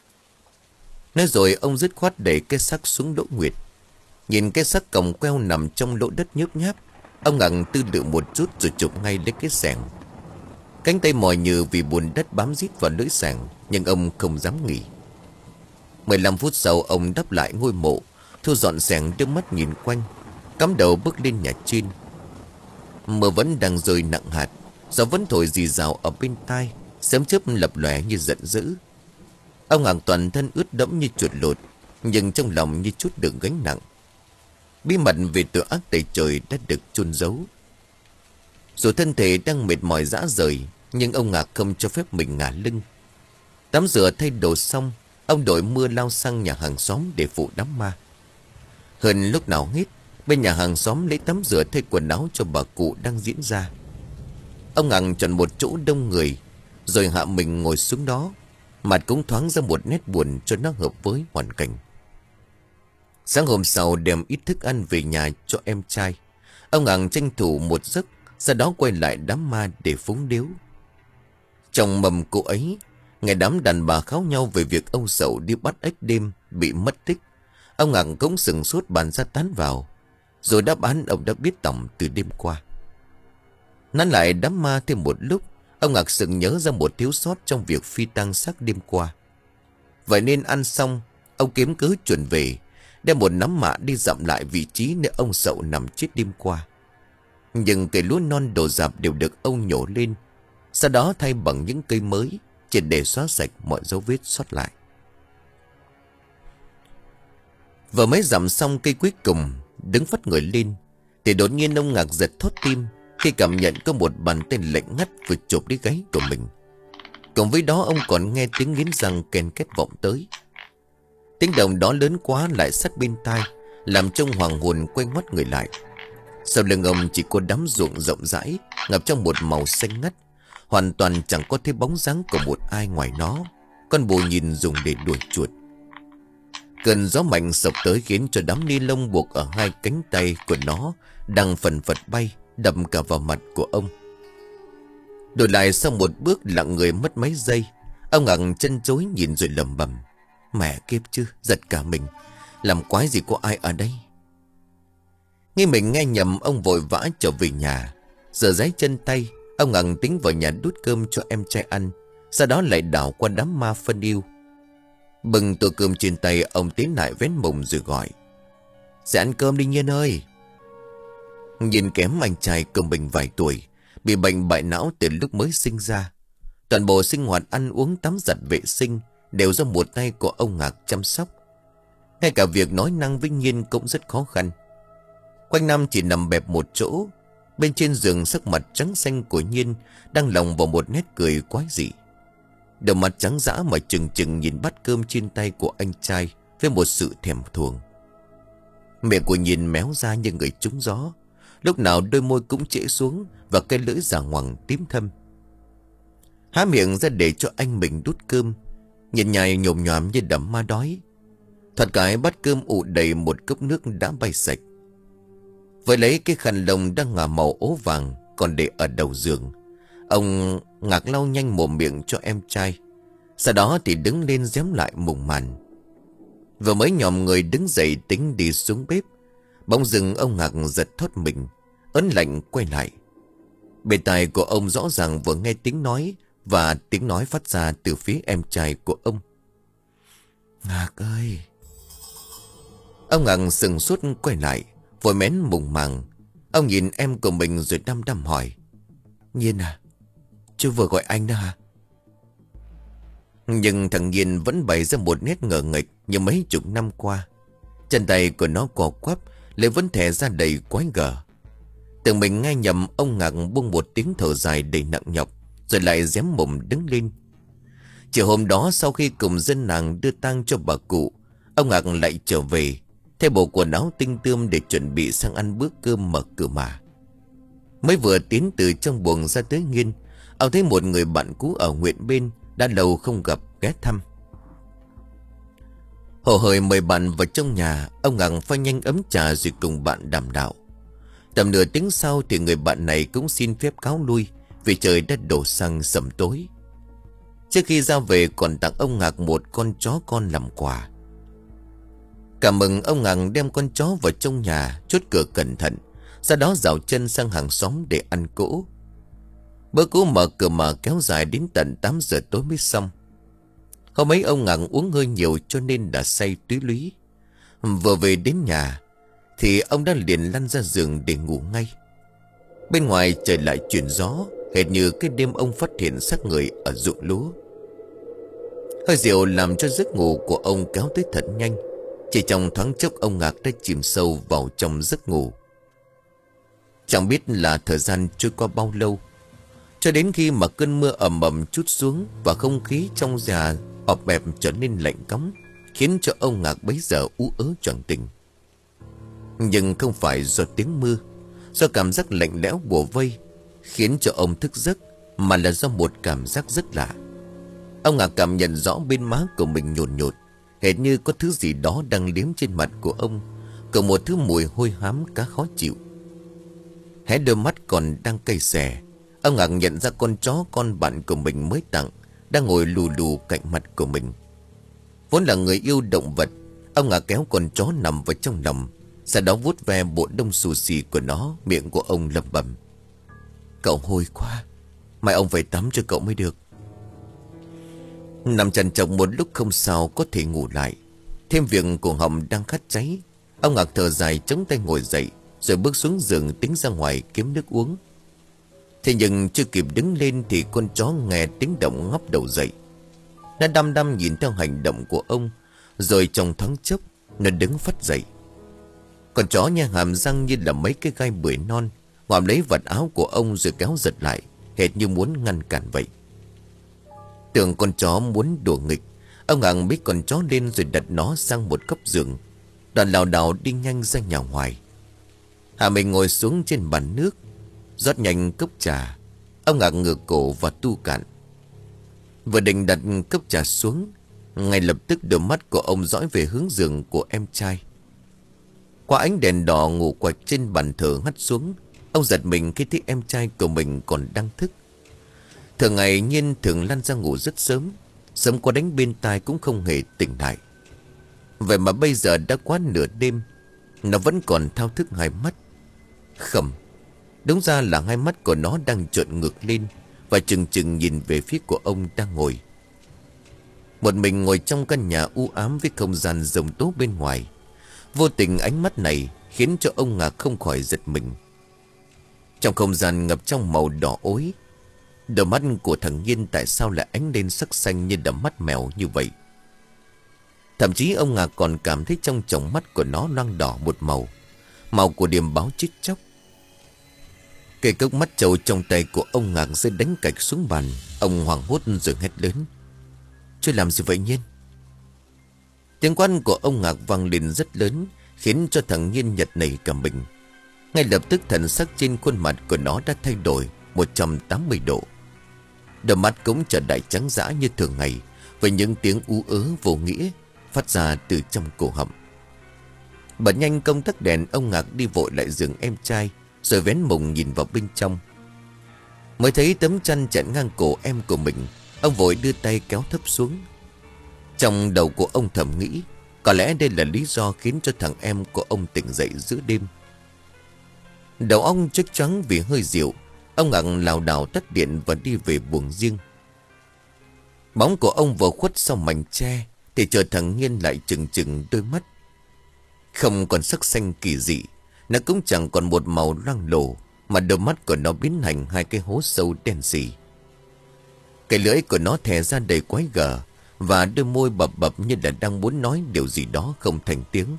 Nói rồi ông dứt khoát đẩy cái xác xuống Đỗ Nguyệt. Nhìn cái xác còng queo nằm trong lỗ đất nhớp nháp, ông Ngạc tư lự một chút rồi chụp ngay lấy cái xẻng. Cánh tay mỏi nhừ vì bùn đất bám rít vào lưỡi xẻng, nhưng ông không dám nghỉ. Mười lăm phút sau, ông đắp lại ngôi mộ, thu dọn xẻng, đưa mắt nhìn quanh, cắm đầu bước lên nhà trên. Mưa vẫn đang rơi nặng hạt, gió vẫn thổi rì rào ở bên tai, sấm chớp lập lòe như giận dữ. Ông Ngạc toàn thân ướt đẫm như chuột lột, nhưng trong lòng như chút đựng gánh nặng. Bí mật về tội ác tày trời đã được chôn giấu. Dù thân thể đang mệt mỏi rã rời, nhưng ông Ngạc không cho phép mình ngả lưng. Tắm rửa thay đồ xong, ông đội mưa lao sang nhà hàng xóm để phụ đám ma. Hơn lúc nào hết, bên nhà hàng xóm lấy tắm rửa thay quần áo cho bà cụ đang diễn ra. Ông Ngạc chọn một chỗ đông người, rồi hạ mình ngồi xuống đó, mặt cũng thoáng ra một nét buồn cho nó hợp với hoàn cảnh. Sáng hôm sau đem ít thức ăn về nhà cho em trai. Ông Ngạc tranh thủ một giấc, sau đó quay lại đám ma để phúng điếu. Trong mầm cô ấy, ngày đám đàn bà kháo nhau về việc ông Sậu đi bắt ếch đêm bị mất tích. Ông Ngạc cũng sừng sốt bàn ra tán vào, rồi đáp án ông đã biết tổng từ đêm qua. Nán lại đám ma thêm một lúc, ông Ngạc sừng nhớ ra một thiếu sót trong việc phi tang xác đêm qua. Vậy nên ăn xong, ông kiếm cớ chuẩn về, đem một nắm mạ đi dặm lại vị trí nơi ông Sậu nằm chết đêm qua. Nhưng cây lúa non đổ rạp đều được ông nhổ lên, sau đó thay bằng những cây mới, chỉ để xóa sạch mọi dấu vết sót lại. Vừa mới dặm xong cây cuối cùng, đứng phắt người lên, thì đột nhiên ông Ngạc giật thót tim khi cảm nhận có một bàn tay lạnh ngắt vừa chộp lấy gáy của mình. Cùng với đó ông còn nghe tiếng nghiến răng ken két vọng tới. Tiếng động đó lớn quá lại sát bên tai, làm trông hoàng hồn quay ngoắt người lại. Sau lưng ông chỉ có đám ruộng rộng rãi, ngập trong một màu xanh ngắt, hoàn toàn chẳng có thấy bóng dáng của một ai ngoài nó. Con bồ nhìn dùng để đuổi chuột. Cơn gió mạnh sộc tới khiến cho đám ni lông buộc ở hai cánh tay của nó đang phần phật bay, đập cả vào mặt của ông. Đổi lại sau một bước lặng người mất mấy giây, ông Ngạc chân chối nhìn rồi lẩm bẩm: Mẹ kiếp chứ, giật cả mình. Làm quái gì có ai ở đây? Nghĩ mình nghe nhầm, ông vội vã trở về nhà. Giờ giấy chân tay, ông Ngằng tính vào nhà đút cơm cho em trai ăn, sau đó lại đảo qua đám ma phân yêu. Bừng tô cơm trên tay, ông tiến lại vén mùng rồi gọi: "Sẽ ăn cơm đi Nhiên ơi." Nhiên kém anh trai cùng mình vài tuổi, bị bệnh bại não từ lúc mới sinh ra. Toàn bộ sinh hoạt ăn uống tắm giặt vệ sinh đều do một tay của ông Ngạc chăm sóc. Ngay cả việc nói năng với Nhiên cũng rất khó khăn. Quanh năm chỉ nằm bẹp một chỗ. Bên trên giường, sắc mặt trắng xanh của Nhiên đang lồng vào một nét cười quái dị. Đầu mặt trắng dã mà chừng chừng nhìn bát cơm trên tay của anh trai với một sự thèm thuồng. Miệng của Nhiên méo ra như người trúng gió, lúc nào đôi môi cũng trễ xuống và cái lưỡi già ngoằng tím thâm. Há miệng ra để cho anh mình đút cơm, nhìn nhai nhồm nhòm như đầm ma đói. Thoạt cái bát cơm ụ đầy một cốc nước đã bay sạch. Với lấy cái khăn lông đang ngả màu ố vàng còn để ở đầu giường, ông Ngạc lau nhanh mồm miệng cho em trai. Sau đó thì đứng lên dém lại mùng màn. Vừa mới nhòm người đứng dậy tính đi xuống bếp, bỗng dưng ông Ngạc giật thót mình, ớn lạnh quay lại. Bên tai của ông rõ ràng vừa nghe tiếng nói, và tiếng nói phát ra từ phía em trai của ông: "Ngạc ơi." Ông Ngạc sừng sốt quay lại, vội mến mùng màng. Ông nhìn em của mình rồi đăm đăm hỏi: "Nhiên à, chú vừa gọi anh đó hả?" Nhưng thằng Nhiên vẫn bày ra một nét ngờ nghịch như mấy chục năm qua. Chân tay của nó co quắp, lại vẫn thè ra đầy quái gở. Tưởng mình nghe nhầm, ông Ngạc buông một tiếng thở dài đầy nặng nhọc, rồi lại dém mồm đứng lên. Chiều hôm đó, sau khi cùng dân làng đưa tang cho bà cụ, ông Ngạc lại trở về, thay bộ quần áo tinh tươm để chuẩn bị sang ăn bữa cơm mở cửa mà. Mới vừa tiến từ trong buồng ra tới nghiên, ông thấy một người bạn cũ ở huyện bên đã lâu không gặp ghé thăm. Hồ hởi mời bạn vào trong nhà, ông Ngạc pha nhanh ấm trà rồi cùng bạn đàm đạo. Tầm nửa tiếng sau thì người bạn này cũng xin phép cáo lui, vì trời đã đổ sang sầm tối. Trước khi ra về còn tặng ông Ngạc một con chó con làm quà. Cảm mừng, ông Ngạc đem con chó vào trong nhà, chốt cửa cẩn thận, sau đó dạo chân sang hàng xóm để ăn cỗ. Bữa cỗ mở cửa mà kéo dài đến tận tám giờ tối mới xong. Hôm ấy ông Ngạc uống hơi nhiều cho nên đã say túy lúy. Vừa về đến nhà thì ông đã liền lăn ra giường để ngủ ngay. Bên ngoài trời lại chuyển gió, hệt như cái đêm ông phát hiện xác người ở ruộng lúa. Hơi rượu làm cho giấc ngủ của ông kéo tới thật nhanh. Chỉ trong thoáng chốc ông Ngạc đã chìm sâu vào trong giấc ngủ. Chẳng biết là thời gian trôi qua bao lâu, cho đến khi mà cơn mưa ầm ầm trút xuống và không khí trong nhà ọp ẹp trở nên lạnh cóng, khiến cho ông Ngạc bấy giờ ú ớ choàng tỉnh. Nhưng không phải do tiếng mưa, do cảm giác lạnh lẽo bủa vây khiến cho ông thức giấc, mà là do một cảm giác rất lạ. Ông Ngạc cảm nhận rõ bên má của mình nhột nhột, hệt như có thứ gì đó đang liếm trên mặt của ông, cùng một thứ mùi hôi hám cá khó chịu. Hé đôi mắt còn đang cay xè, ông Ngạc nhận ra con chó con bạn của mình mới tặng đang ngồi lù lù cạnh mặt của mình. Vốn là người yêu động vật, ông Ngạc kéo con chó nằm vào trong lòng, sau đó vuốt ve bộ lông xù xì của nó. Miệng của ông lẩm bẩm: "Cậu hôi quá, mai ông phải tắm cho cậu mới được." Nằm chằn chọc một lúc không sao có thể ngủ lại, thêm việc cổ họng đang khát cháy. Ông Ngạc thở dài chống tay ngồi dậy, rồi bước xuống giường tính ra ngoài kiếm nước uống. Thế nhưng chưa kịp đứng lên thì con chó nghe tiếng động ngóc đầu dậy. Nó đăm đăm nhìn theo hành động của ông, rồi trong thoáng chốc nó đứng phắt dậy. Con chó nha hàm răng như là mấy cái gai bưởi non, ngoạm lấy vạt áo của ông rồi kéo giật lại, hệt như muốn ngăn cản vậy. Tưởng con chó muốn đùa nghịch, ông Ngạc bế con chó lên rồi đặt nó sang một góc giường, đoàn lảo đảo đi nhanh ra nhà ngoài. Hạ mình ngồi xuống trên bàn nước, rót nhanh cốc trà. Ông Ngạc ngửa cổ và tu cạn. Vừa định đặt cốc trà xuống, ngay lập tức đôi mắt của ông dõi về hướng giường của em trai. Qua ánh đèn đỏ ngủ quạch trên bàn thờ hắt xuống, ông giật mình khi thấy em trai của mình còn đang thức. Thường ngày Nhiên thường lăn ra ngủ rất sớm, sớm qua đánh bên tai cũng không hề tỉnh lại. Vậy mà bây giờ đã quá nửa đêm, nó vẫn còn thao thức hai mắt. Khẩm, Đúng ra là hai mắt của nó đang trợn ngược lên và chừng chừng nhìn về phía của ông đang ngồi. Một mình ngồi trong căn nhà u ám với không gian rộng tố bên ngoài. Vô tình ánh mắt này khiến cho ông Ngạc không khỏi giật mình. Trong không gian ngập trong màu đỏ ối, đôi mắt của thằng Nhiên tại sao lại ánh lên sắc xanh như đầm mắt mèo như vậy. Thậm chí ông Ngạc còn cảm thấy trong tròng mắt của nó loang đỏ một màu, màu của điềm báo chết chóc. Cây cốc mắt trâu trong tay của ông Ngạc rơi đánh cạch xuống bàn. Ông hoảng hốt rồi hét lớn: "Chưa làm gì vậy Nhiên?" Tiếng quát của ông Ngạc vang lên rất lớn, khiến cho thằng Nhiên giật nảy cả mình. Ngay lập tức thần sắc trên khuôn mặt của nó đã thay đổi một trăm tám mươi độ. Đôi mắt cũng trở lại trắng dã như thường ngày, với những tiếng ú ớ vô nghĩa phát ra từ trong cổ họng. Bật nhanh công tắc đèn, ông Ngạc đi vội lại giường em trai, rồi vén mùng nhìn vào bên trong. Mới thấy tấm chăn chặn ngang cổ em của mình, ông vội đưa tay kéo thấp xuống. Trong đầu của ông thầm nghĩ, có lẽ đây là lý do khiến cho thằng em của ông tỉnh dậy giữa đêm. Đầu ông choáng choáng vì hơi rượu, ông Ngạc lảo đảo tắt điện và đi về buồng riêng. Bóng của ông vừa khuất sau mảnh tre thì chợt thằng Nhiên lại trừng trừng đôi mắt. Không còn sắc xanh kỳ dị, nó cũng chẳng còn một màu loang lổ, mà đôi mắt của nó biến thành hai cái hố sâu đen sì. Cái lưỡi của nó thè ra đầy quái gở, và đôi môi bập bập như là đang muốn nói điều gì đó không thành tiếng.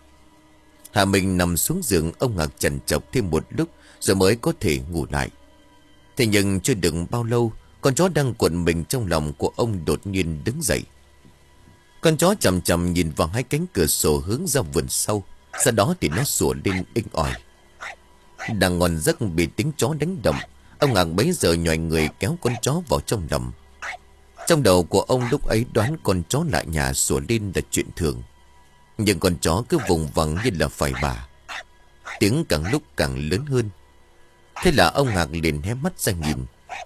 Hạ mình nằm xuống giường, ông Ngạc chằn chọc thêm một lúc rồi mới có thể ngủ lại. Thế nhưng chưa được bao lâu, con chó đang cuộn mình trong lòng của ông đột nhiên đứng dậy. Con chó chằm chằm nhìn vào hai cánh cửa sổ hướng ra vườn sau. Sau đó thì nó sủa lên inh ỏi. Đang ngon giấc bị tiếng chó đánh động, ông Ngạc bấy giờ nhòi người kéo con chó vào trong lòng. Trong đầu của ông lúc ấy đoán con chó lại nhà sủa lên là chuyện thường, nhưng con chó cứ vùng vằng như là phải bà. Tiếng càng lúc càng lớn hơn. Thế là ông Ngạc liền hé mắt ra nhìn.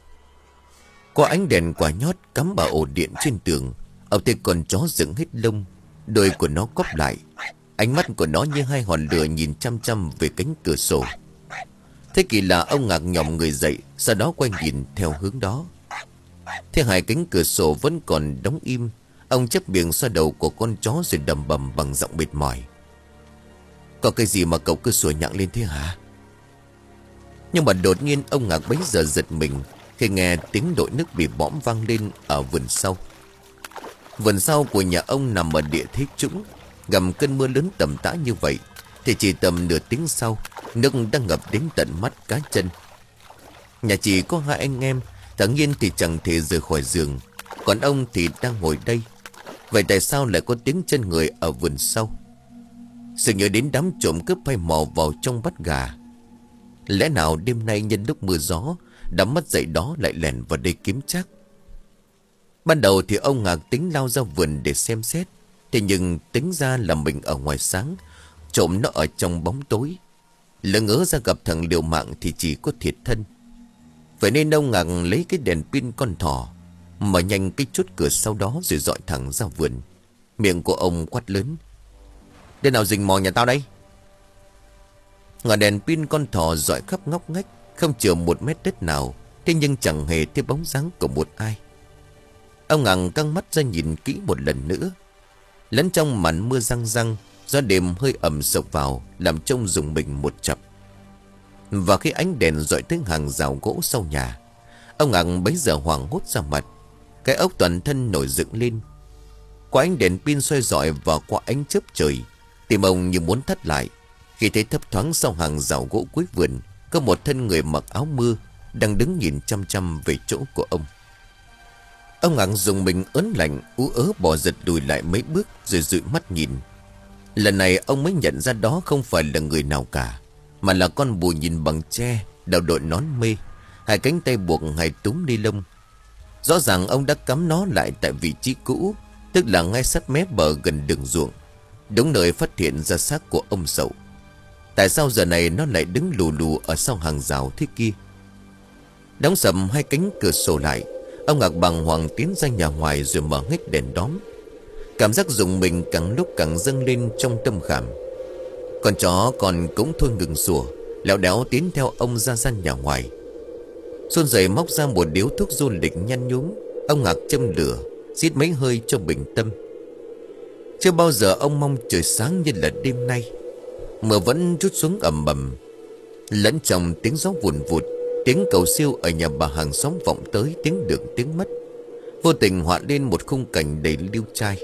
Có ánh đèn quả nhót cắm vào ổ điện trên tường. Ông thấy con chó dựng hết lông, đôi của nó cóp lại, ánh mắt của nó như hai hòn lửa nhìn chăm chăm về cánh cửa sổ. Thế kỳ lạ, ông Ngạc nhòm người dậy, sau đó quay nhìn theo hướng đó. Thế hai cánh cửa sổ vẫn còn đóng im. Ông chép miệng xoa đầu của con chó rồi đầm bầm bằng giọng mệt mỏi: "Có cái gì mà cậu cứ sủa nhặng lên thế hả?" Nhưng mà đột nhiên ông Ngạc bấy giờ giật mình khi nghe tiếng đội nước bị bõm vang lên ở vườn sau. Vườn sau của nhà ông nằm ở địa thế trũng, gầm cơn mưa lớn tầm tã như vậy thì chỉ tầm nửa tiếng sau, nước đã ngập đến tận mắt cá chân. Nhà chỉ có hai anh em, thằng Nhiên thì chẳng thể rời khỏi giường, còn ông thì đang ngồi đây. Vậy tại sao lại có tiếng chân người ở vườn sau? Sự nhớ đến đám trộm cướp hay mò vào trong bắt gà. Lẽ nào đêm nay nhân lúc mưa gió, đám mất dậy đó lại lẻn vào đây kiếm trác? Ban đầu thì ông Ngạc tính lao ra vườn để xem xét, thế nhưng tính ra là mình ở ngoài sáng, trộm nó ở trong bóng tối. Lỡ ngớ ra gặp thằng liều mạng thì chỉ có thiệt thân. Vậy nên ông Ngạc lấy cái đèn pin con thỏ, mở nhanh cái chốt cửa sau đó rồi dọi thẳng ra vườn. Miệng của ông quát lớn: "Đứa nào rình mò nhà tao đây?" Ngọn đèn pin con thỏ dọi khắp ngóc ngách, không chừa một mét đất nào, thế nhưng chẳng hề thấy bóng dáng của một ai. Ông Ngạc căng mắt ra nhìn kỹ một lần nữa. Lẫn trong màn mưa răng răng, gió đêm hơi ẩm sộc vào, làm trông rùng mình một chập. Và khi ánh đèn dọi tới hàng rào gỗ sau nhà, ông Ngạc bấy giờ hoảng hốt ra mặt. Cái ốc toàn thân nổi dựng lên. Qua ánh đèn pin soi rọi và qua ánh chớp trời, tim ông như muốn thắt lại khi thấy thấp thoáng sau hàng rào gỗ cuối vườn có một thân người mặc áo mưa đang đứng nhìn chăm chăm về chỗ của ông. Ông Ngạc dùng mình ớn lạnh, ú ớ bò giật lùi lại mấy bước rồi dụi mắt nhìn. Lần này ông mới nhận ra đó không phải là người nào cả, mà là con bù nhìn bằng tre, đầu đội nón mê, hai cánh tay buộc hai túm ni lông. Rõ ràng ông đã cắm nó lại tại vị trí cũ, tức là ngay sát mé bờ gần đường ruộng, đúng nơi phát hiện ra xác của ông Sậu. Tại sao giờ này nó lại đứng lù lù ở sau hàng rào thế kia? Đóng sầm hai cánh cửa sổ lại, ông Ngạc bàng hoàng tiến ra nhà ngoài rồi mở hết đèn đóm. Cảm giác rùng mình càng lúc càng dâng lên trong tâm khảm. Con chó còn cũng thôi ngừng sủa, lẹo đéo tiến theo ông ra gian nhà ngoài. Xuân dậy móc ra một điếu thuốc du lịch nhăn nhúm. Ông Ngạc châm lửa, xít mấy hơi cho bình tâm. Chưa bao giờ ông mong trời sáng như là đêm nay. Mưa vẫn trút xuống ầm ầm, lẫn trong tiếng gió vùn vụt. Tiếng cầu siêu ở nhà bà hàng xóm vọng tới, tiếng được tiếng mất, vô tình họa lên một khung cảnh đầy liêu trai.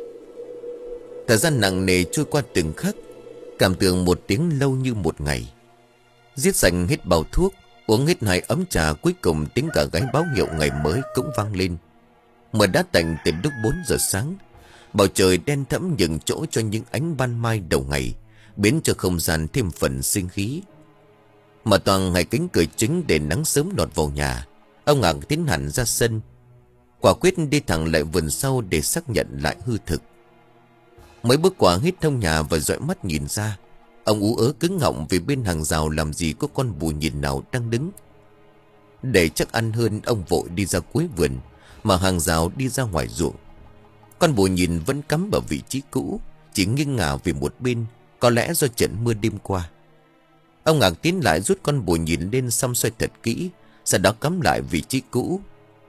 Thời gian nặng nề trôi qua từng khắc, cảm tưởng một tiếng lâu như một ngày. Giết sạch hết bao thuốc, uống hết hai ấm trà, cuối cùng tiếng cả gáy báo hiệu ngày mới cũng vang lên. Mưa đã tạnh từ lúc bốn giờ sáng. Bầu trời đen thẫm nhường chỗ cho những ánh ban mai đầu ngày, biến cho không gian thêm phần sinh khí. Mở toàn hai cánh cửa chính để nắng sớm lọt vào nhà. Ông Ngạc tiến hẳn ra sân, quả quyết đi thẳng lại vườn sau để xác nhận lại hư thực. Mấy bước qua hít thông nhà và dõi mắt nhìn ra. Ông ú ớ cứng họng vì bên hàng rào làm gì có con bù nhìn nào đang đứng. Để chắc ăn hơn, ông vội đi ra cuối vườn, mà hàng rào đi ra ngoài ruộng. Con bù nhìn vẫn cắm ở vị trí cũ, chỉ nghiêng ngả về một bên, có lẽ do trận mưa đêm qua. Ông Ngạc tiến lại rút con bù nhìn lên xăm xoay thật kỹ, sau đó cắm lại vị trí cũ.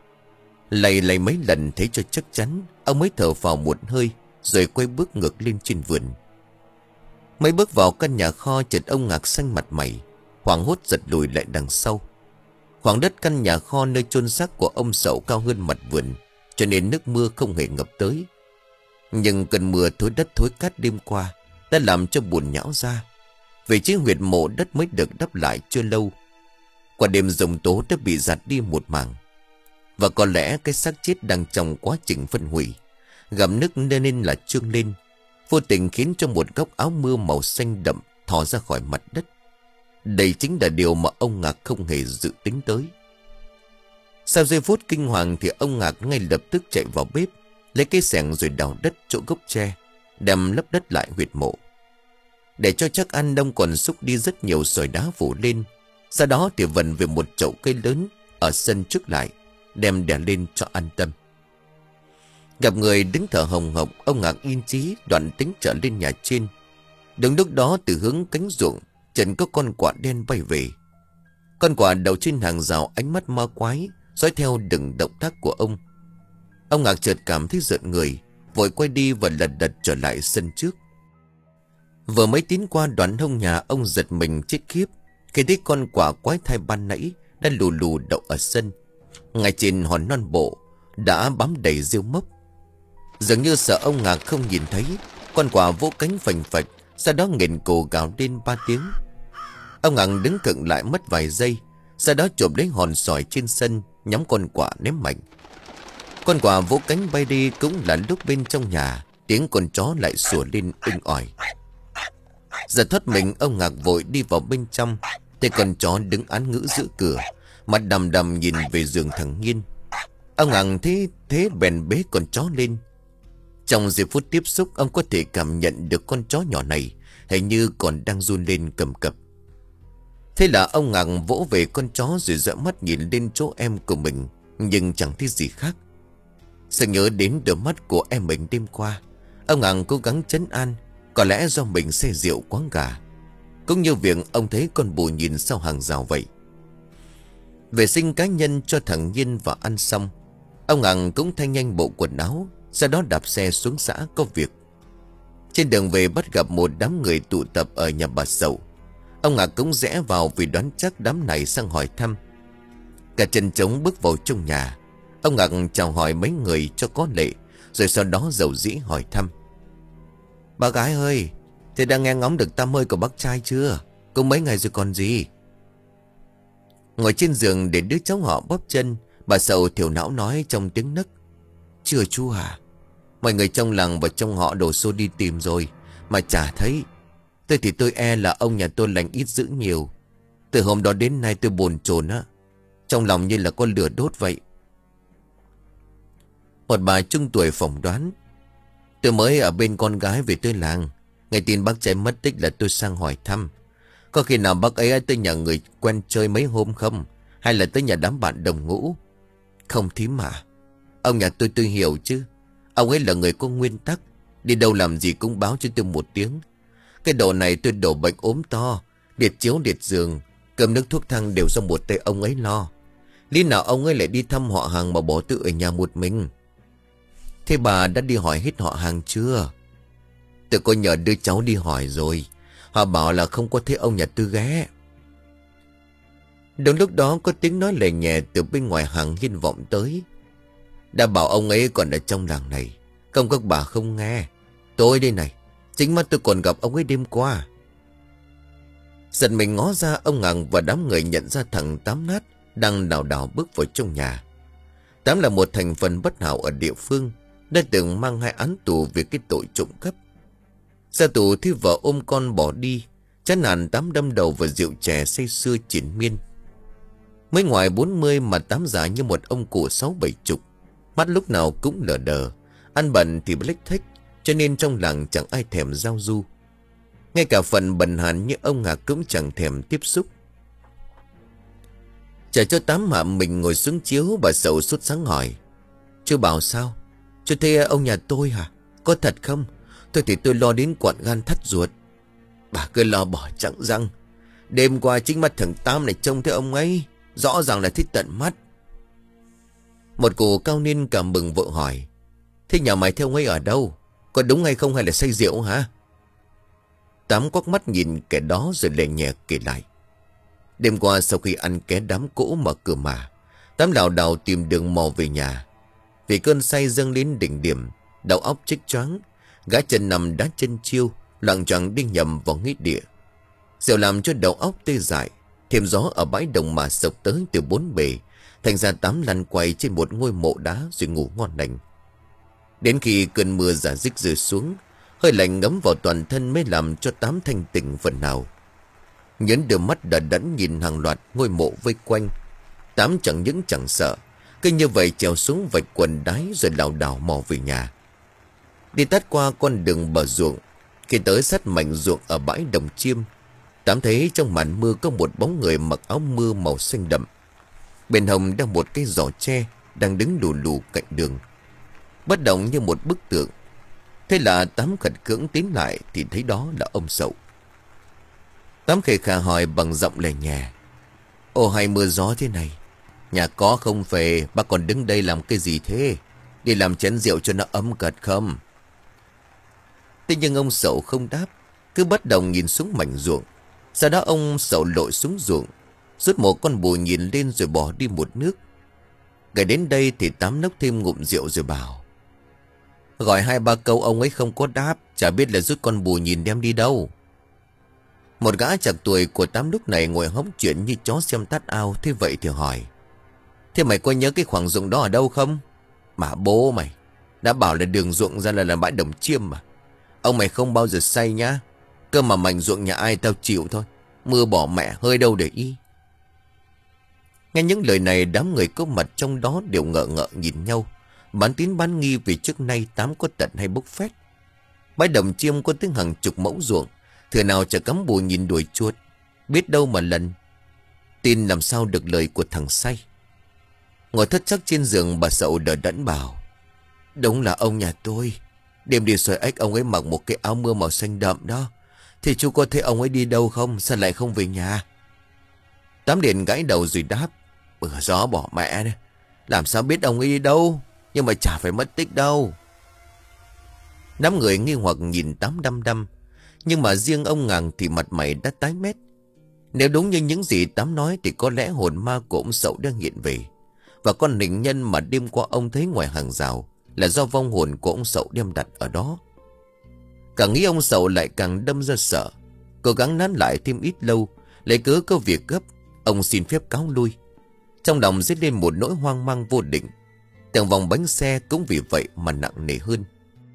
Lầy lầy mấy lần thấy cho chắc chắn, ông mới thở vào một hơi, rồi quay bước ngược lên trên vườn. Mấy bước vào căn nhà kho, chợt ông Ngạc xanh mặt mày, hoảng hốt giật lùi lại đằng sau. Khoảng đất căn nhà kho nơi chôn xác của ông Sậu cao hơn mặt vườn, cho nên nước mưa không hề ngập tới. Nhưng cơn mưa thối đất thối cát đêm qua đã làm cho bùn nhão ra. Vị trí huyệt mộ đất mới được đắp lại chưa lâu, qua đêm giông tố đã bị giặt đi một mảng. Và có lẽ cái xác chết đang trong quá trình phân hủy, gặm nứt nên là trương lên, vô tình khiến cho một góc áo mưa màu xanh đậm thò ra khỏi mặt đất. Đây chính là điều mà ông Ngạc không hề dự tính tới. Sau giây phút kinh hoàng thì ông Ngạc ngay lập tức chạy vào bếp, lấy cái xẻng rồi đào đất chỗ gốc tre, đem lấp đất lại huyệt mộ. Để cho chắc ăn, ông còn xúc đi rất nhiều sỏi đá phủ lên. Sau đó thì vần về một chậu cây lớn ở sân trước lại, đem đè lên cho an tâm. Gặp người đứng thở hồng hộc, ông Ngạc yên chí đoạn tính trở lên nhà trên. Đúng lúc đó từ hướng cánh ruộng, chợt có con quạ đen bay về. Con quạ đậu trên hàng rào, ánh mắt ma quái dõi theo từng động tác của ông. Ông Ngạc chợt cảm thấy rợn người, vội quay đi và lật đật trở lại sân trước. Vừa mới tiến qua đoạn hông nhà, ông giật mình chết khiếp khi thấy con quạ quái thai ban nãy đã lù lù đậu ở sân. Ngay trên hòn non bộ đã bám đầy rêu mốc. Dường như sợ ông Ngạc không nhìn thấy, con quạ vỗ cánh phành phạch, sau đó nghển cổ gào lên ba tiếng. Ông Ngạc đứng khựng lại mất vài giây, sau đó chộp lấy hòn sỏi trên sân, nhắm con quạ ném mạnh. Con quạ vỗ cánh bay đi, cũng là lúc bên trong nhà tiếng con chó lại sủa lên inh ỏi. Giật thoát mình, ông Ngạc vội đi vào bên trong, thấy con chó đứng án ngữ giữa cửa, mặt đầm đầm nhìn về giường thằng Nghiên. Ông Ngạc thấy thế bèn bế con chó lên. Trong giây phút tiếp xúc, ông có thể cảm nhận được con chó nhỏ này hình như còn đang run lên cầm cập. Thế là ông Ngạc vỗ về con chó rồi dõi mắt nhìn lên chỗ em của mình, nhưng chẳng thấy gì khác. Sợ nhớ đến đôi mắt của em mình đêm qua, ông Ngạc cố gắng trấn an. Có lẽ do mình say rượu quáng gà, cũng như việc ông thấy con bù nhìn sau hàng rào vậy. Vệ sinh cá nhân cho thằng Nhiên và ăn xong, ông Ngạc cũng thay nhanh bộ quần áo, sau đó đạp xe xuống xã có việc. Trên đường về bắt gặp một đám người tụ tập ở nhà bà Sậu. Ông Ngạc cũng rẽ vào vì đoán chắc đám này sang hỏi thăm. Cả chân trống bước vào trong nhà, ông Ngạc chào hỏi mấy người cho có lệ, rồi sau đó dầu dĩ hỏi thăm. Bà gái ơi, thế đã nghe ngóng được tam ơi của bác trai chưa? Cũng mấy ngày rồi còn gì. Ngồi trên giường để đứa cháu họ bóp chân, bà Sậu thiểu não nói trong tiếng nấc. Chưa chú à? Mọi người trong làng và trong họ đổ xô đi tìm rồi, mà chả thấy. Tôi thì tôi e là ông nhà tôi lành ít dữ nhiều. Từ hôm đó đến nay tôi bồn chồn á, trong lòng như là có lửa đốt vậy. Một bà trung tuổi phỏng đoán. Tôi mới ở bên con gái về tới làng, nghe tin bác trai mất tích là tôi sang hỏi thăm. Có khi nào bác ấy tới nhà người quen chơi mấy hôm không? Hay là tới nhà đám bạn đồng ngũ? Không thím mà. Ông nhà tôi tôi hiểu chứ. Ông ấy là người có nguyên tắc, đi đâu làm gì cũng báo cho tôi một tiếng. Cái độ này tôi đổ bệnh ốm to, liệt chiếu liệt giường, Cơm nước thuốc thang đều do một tay ông ấy lo. Lý nào ông ấy lại đi thăm họ hàng mà bỏ tự ở nhà một mình? Thế bà đã đi hỏi hết họ hàng chưa? Tự cô nhờ đưa cháu đi hỏi rồi. Họ bảo là không có thấy ông nhà Tư ghé. Đúng lúc đó có tiếng nói lè nhẹ từ bên ngoài hàng hiên vọng tới. Đã bảo ông ấy còn ở trong làng này, không các bà không nghe. Tôi đây này, chính mắt tôi còn gặp ông ấy đêm qua. Giật mình ngó ra, ông Ngằng và đám người nhận ra thằng Tám Nát đang đảo đảo bước vào trong nhà. Tám là một thành phần bất hảo ở địa phương, đã từng mang hai án tù vì cái tội trộm cắp. Ra tù thì vợ ôm con bỏ đi, chán nản Tám đâm đầu vào rượu chè say sưa triền miên. Mới ngoài bốn mươi mà Tám già như một ông cụ sáu bảy chục, mắt lúc nào cũng lờ đờ, ăn bẩn thì lếch thếch, cho nên trong làng chẳng ai thèm giao du. Ngay cả phần bần hàn như ông Ngạc cũng chẳng thèm tiếp xúc. Chờ cho Tám hạ mình ngồi xuống chiếu, bà Sậu sốt sáng hỏi: Chú bảo sao? Chú thấy ông nhà tôi hả? Có thật không? Thôi thì tôi lo đến quặn gan thắt ruột. Bà cứ lo bỏ chẳng răng. Đêm qua chính mắt thằng Tám này trông thấy ông ấy, rõ ràng là thích tận mắt. Một cụ cao niên cảm mừng vợ hỏi: Thế nhà mày theo ông ấy ở đâu? Có đúng hay không, hay là say rượu hả? Tám quắc mắt nhìn kẻ đó rồi lè nhẹ kể lại: Đêm qua sau khi ăn ké đám cỗ mở cửa mà, Tám lảo đảo tìm đường mò về nhà. Vì cơn say dâng lên đỉnh điểm, đầu óc chích choáng, gã chân nằm đá chân chiêu, loạng choạng đi nhầm vào nghĩa địa. Rượu làm cho đầu óc tê dại, thêm gió ở bãi đồng mà sộc tới từ bốn bề, thành ra Tám lăn quay trên một ngôi mộ đá rồi ngủ ngon lành. Đến khi cơn mưa rả rích rơi xuống, hơi lạnh ngấm vào toàn thân mới làm cho Tám thanh tỉnh phần nào. Nhấn đôi mắt đờ đẫn nhìn hàng loạt ngôi mộ vây quanh, Tám chẳng những chẳng sợ, cứ như vậy trèo xuống vạch quần đáy rồi lảo đảo mò về nhà. Đi tắt qua con đường bờ ruộng, khi tới sát mảnh ruộng ở bãi đồng chiêm, Tám thấy trong màn mưa có một bóng người mặc áo mưa màu xanh đậm. Bên hông đang một cái giỏ tre đang đứng lù lù cạnh đường, bất động như một bức tượng. Thế là Tám khẩn cưỡng tiến lại thì thấy đó là ông Sậu. Tám khề khà hỏi bằng giọng lè nhẹ: Ồ, hay mưa gió thế này, nhà có không về, bác còn đứng đây làm cái gì thế? Đi làm chén rượu cho nó ấm cật không? Thế nhưng ông Sậu không đáp, cứ bất động nhìn xuống mảnh ruộng. Sau đó ông Sậu lội xuống ruộng, rút một con bù nhìn lên rồi bỏ đi một nước. Gần đến đây thì Tám nốc thêm ngụm rượu rồi bảo: Gọi hai ba câu ông ấy không có đáp, chả biết là rút con bù nhìn đem đi đâu. Một gã chạc tuổi của Tám lúc này ngồi hóng chuyện như chó xem tát ao. Thế vậy thì hỏi: Thế mày có nhớ cái khoảng ruộng đó ở đâu không? Mà bố mày đã bảo là đường ruộng ra là, là bãi đồng chiêm mà. Ông mày không bao giờ say nhá. Cơ mà mảnh ruộng nhà ai tao chịu thôi. Mưa bỏ mẹ hơi đâu để y. Nghe những lời này, đám người có mặt trong đó đều ngợ ngợ nhìn nhau, bán tín bán nghi vì trước nay Tám có tận hay bốc phét. Bãi đồng chiêm có tới hàng chục mẫu ruộng, thừa nào chả cắm bù nhìn đuổi chuột. Biết đâu mà lần tin làm sao được lời của thằng say. Ngồi thất chắc trên giường, bà Sậu đờ đẫn bảo: Đúng là ông nhà tôi. Đêm đi xoay ếch ông ấy mặc một cái áo mưa màu xanh đậm đó. Thì chú có thấy ông ấy đi đâu không? Sao lại không về nhà? Tám liền gãi đầu rồi đáp: Bữa gió bỏ mẹ đấy, làm sao biết ông ấy đi đâu. Nhưng mà chả phải mất tích đâu. Đám người nghi hoặc nhìn Tám đăm đăm, nhưng mà riêng ông Ngàng thì mặt mày đã tái mét. Nếu đúng như những gì Tám nói thì có lẽ hồn ma của ông Sậu đang hiện về, và con nịnh nhân mà đêm qua ông thấy ngoài hàng rào là do vong hồn của ông Sậu đem đặt ở đó. Càng nghĩ ông Sậu lại càng đâm ra sợ. Cố gắng nán lại thêm ít lâu, lấy cớ có việc gấp, ông xin phép cáo lui. Trong lòng dấy lên một nỗi hoang mang vô định. Từng vòng bánh xe cũng vì vậy mà nặng nề hơn.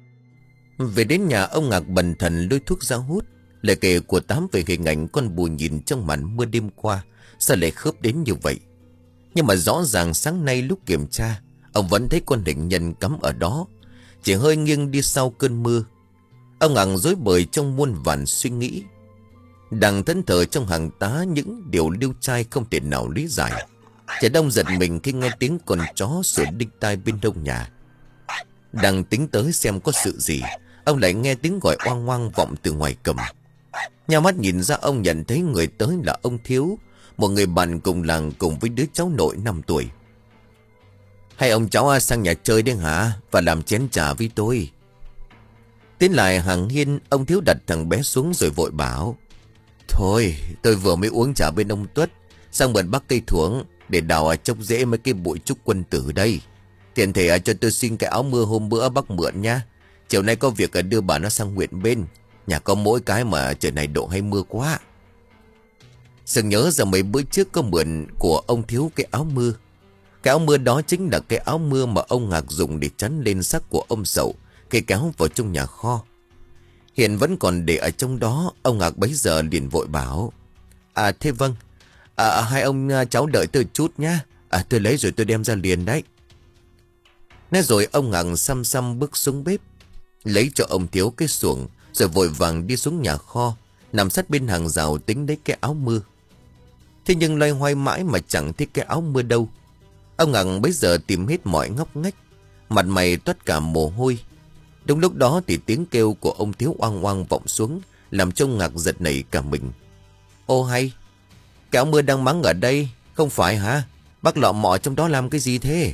Về đến nhà, ông Ngạc bần thần lôi thuốc ra hút. Lời kể của Tám về hình ảnh con bù nhìn trong màn mưa đêm qua sao lại khớp đến như vậy. Nhưng mà rõ ràng sáng nay lúc kiểm tra, ông vẫn thấy con hình nhân cắm ở đó, chỉ hơi nghiêng đi sau cơn mưa. Ông Ngạc rối bời trong muôn vàn suy nghĩ, đang thẫn thờ trong hàng tá những điều liêu trai không thể nào lý giải. Trẻ đông giật mình khi nghe tiếng con chó sủa đinh tai bên đông nhà. Đang tính tới xem có sự gì, ông lại nghe tiếng gọi oang oang vọng từ ngoài cầm. Nhào mắt nhìn ra, ông nhận thấy người tới là ông Thiếu, một người bạn cùng làng cùng với đứa cháu nội năm tuổi. Hay ông cháu sang nhà chơi đấy hả? Và làm chén trà với tôi. Tiến lại hàng hiên, ông Thiếu đặt thằng bé xuống rồi vội bảo. Thôi, tôi vừa mới uống trà bên ông Tuất, sang bận bắt cây thuốc để đào chốc rễ mấy cái bụi trúc quân tử đây. Tiện thể cho tôi xin cái áo mưa hôm bữa bác mượn nha. Chiều nay có việc đưa bà nó sang huyện bên. Nhà có mỗi cái mà trời này độ hay mưa quá. Sừng nhớ ra mấy bữa trước có mượn của ông Thiếu cái áo mưa. Cái áo mưa đó chính là cái áo mưa mà ông Ngạc dùng để chắn lên xác của ông Sậu khi kéo vào trong nhà kho. Hiện vẫn còn để ở trong đó. Ông Ngạc bấy giờ liền vội bảo. À thế vâng, à, hai ông cháu đợi tôi chút nhá. À tôi lấy rồi tôi đem ra liền đấy. Nói rồi ông Ngạc xăm xăm bước xuống bếp, lấy cho ông Thiếu cái xuồng, rồi vội vàng đi xuống nhà kho, nằm sát bên hàng rào tính lấy cái áo mưa. Thế nhưng loay hoay mãi mà chẳng thấy cái áo mưa đâu. Ông Ngạc bấy giờ tìm hết mọi ngóc ngách, mặt mày toát cả mồ hôi. Đúng lúc đó thì tiếng kêu của ông Thiếu oang oang vọng xuống, làm cho ông Ngạc giật nảy cả mình. Ô hay, cái áo mưa đang mắng ở đây, không phải hả? Bác lọ mọ trong đó làm cái gì thế?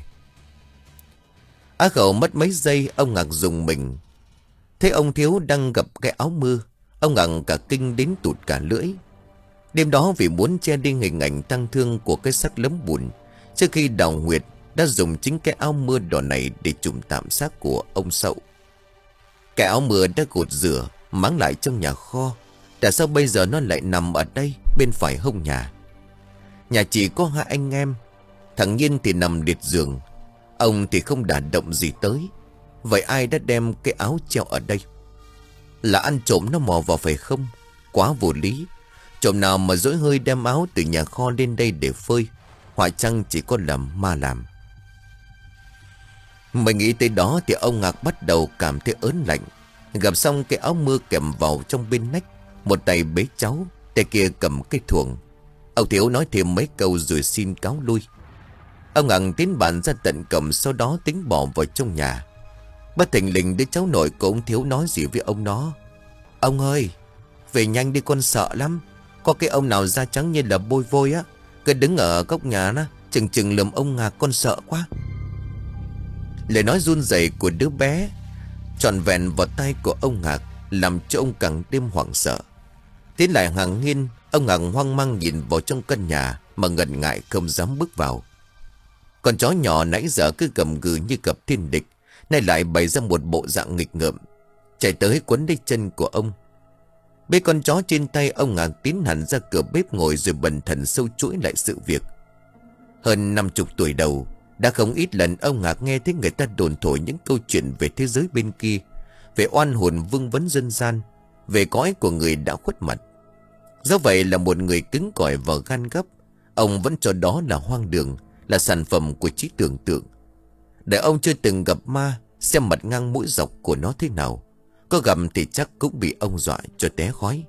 Á khẩu mất mấy giây, ông Ngạc dùng mình. Thế ông Thiếu đang gặp cái áo mưa, ông Ngạc cả kinh đến tụt cả lưỡi. Đêm đó vì muốn che đi hình ảnh tang thương của cái xác lấm bùn, trước khi đào huyệt đã dùng chính cái áo mưa đỏ này để trùm tạm xác của ông Sậu. Cái áo mưa đã gột rửa, máng lại trong nhà kho. Tại sao bây giờ nó lại nằm ở đây, bên phải hông nhà? Nhà chỉ có hai anh em. Thằng Nhiên thì nằm liệt giường, ông thì không đả động gì tới. Vậy ai đã đem cái áo treo ở đây? Là ăn trộm nó mò vào phải không? Quá vô lý. Trộm nào mà dỗi hơi đem áo từ nhà kho lên đây để phơi? Hoặc chăng chỉ có làm ma làm? Mới nghĩ tới đó thì ông Ngạc bắt đầu cảm thấy ớn lạnh. Gặp xong cái áo mưa kèm vào trong bên nách, một tay bế cháu, tay kia cầm cái thuồng. Ông Thiếu nói thêm mấy câu rồi xin cáo lui. Ông Ngạc tiến bàn ra tận cổng, sau đó tính bỏ vào trong nhà. Bất thình lình đứa cháu nội của ông Thiếu nói gì với ông nó. Ông ơi, về nhanh đi con sợ lắm. Có cái ông nào da trắng như là bôi vôi á, cứ đứng ở góc nhà nó chừng chừng lườm ông Ngạc, con sợ quá. Lời nói run rẩy của đứa bé tròn vẹn vào tai của ông Ngạc, làm cho ông càng thêm hoảng sợ. Tiến lại hàng hiên, ông Ngạc hoang mang nhìn vào trong căn nhà mà ngần ngại không dám bước vào. Con chó nhỏ nãy giờ cứ gầm gừ như gặp thiên địch, nay lại bày ra một bộ dạng nghịch ngợm, chạy tới quấn lấy chân của ông. Bê con chó trên tay, ông Ngạc tiến hẳn ra cửa bếp ngồi rồi bần thần sâu chuỗi lại sự việc. Hơn năm chục tuổi đầu, đã không ít lần ông Ngạc nghe thấy người ta đồn thổi những câu chuyện về thế giới bên kia, về oan hồn vương vấn dân gian, về cõi của người đã khuất mặt. Do vậy là một người cứng cỏi và gan gấp, ông vẫn cho đó là hoang đường, là sản phẩm của trí tưởng tượng. Để ông chưa từng gặp ma, xem mặt ngang mũi dọc của nó thế nào, có gặp thì chắc cũng bị ông dọa cho té khói.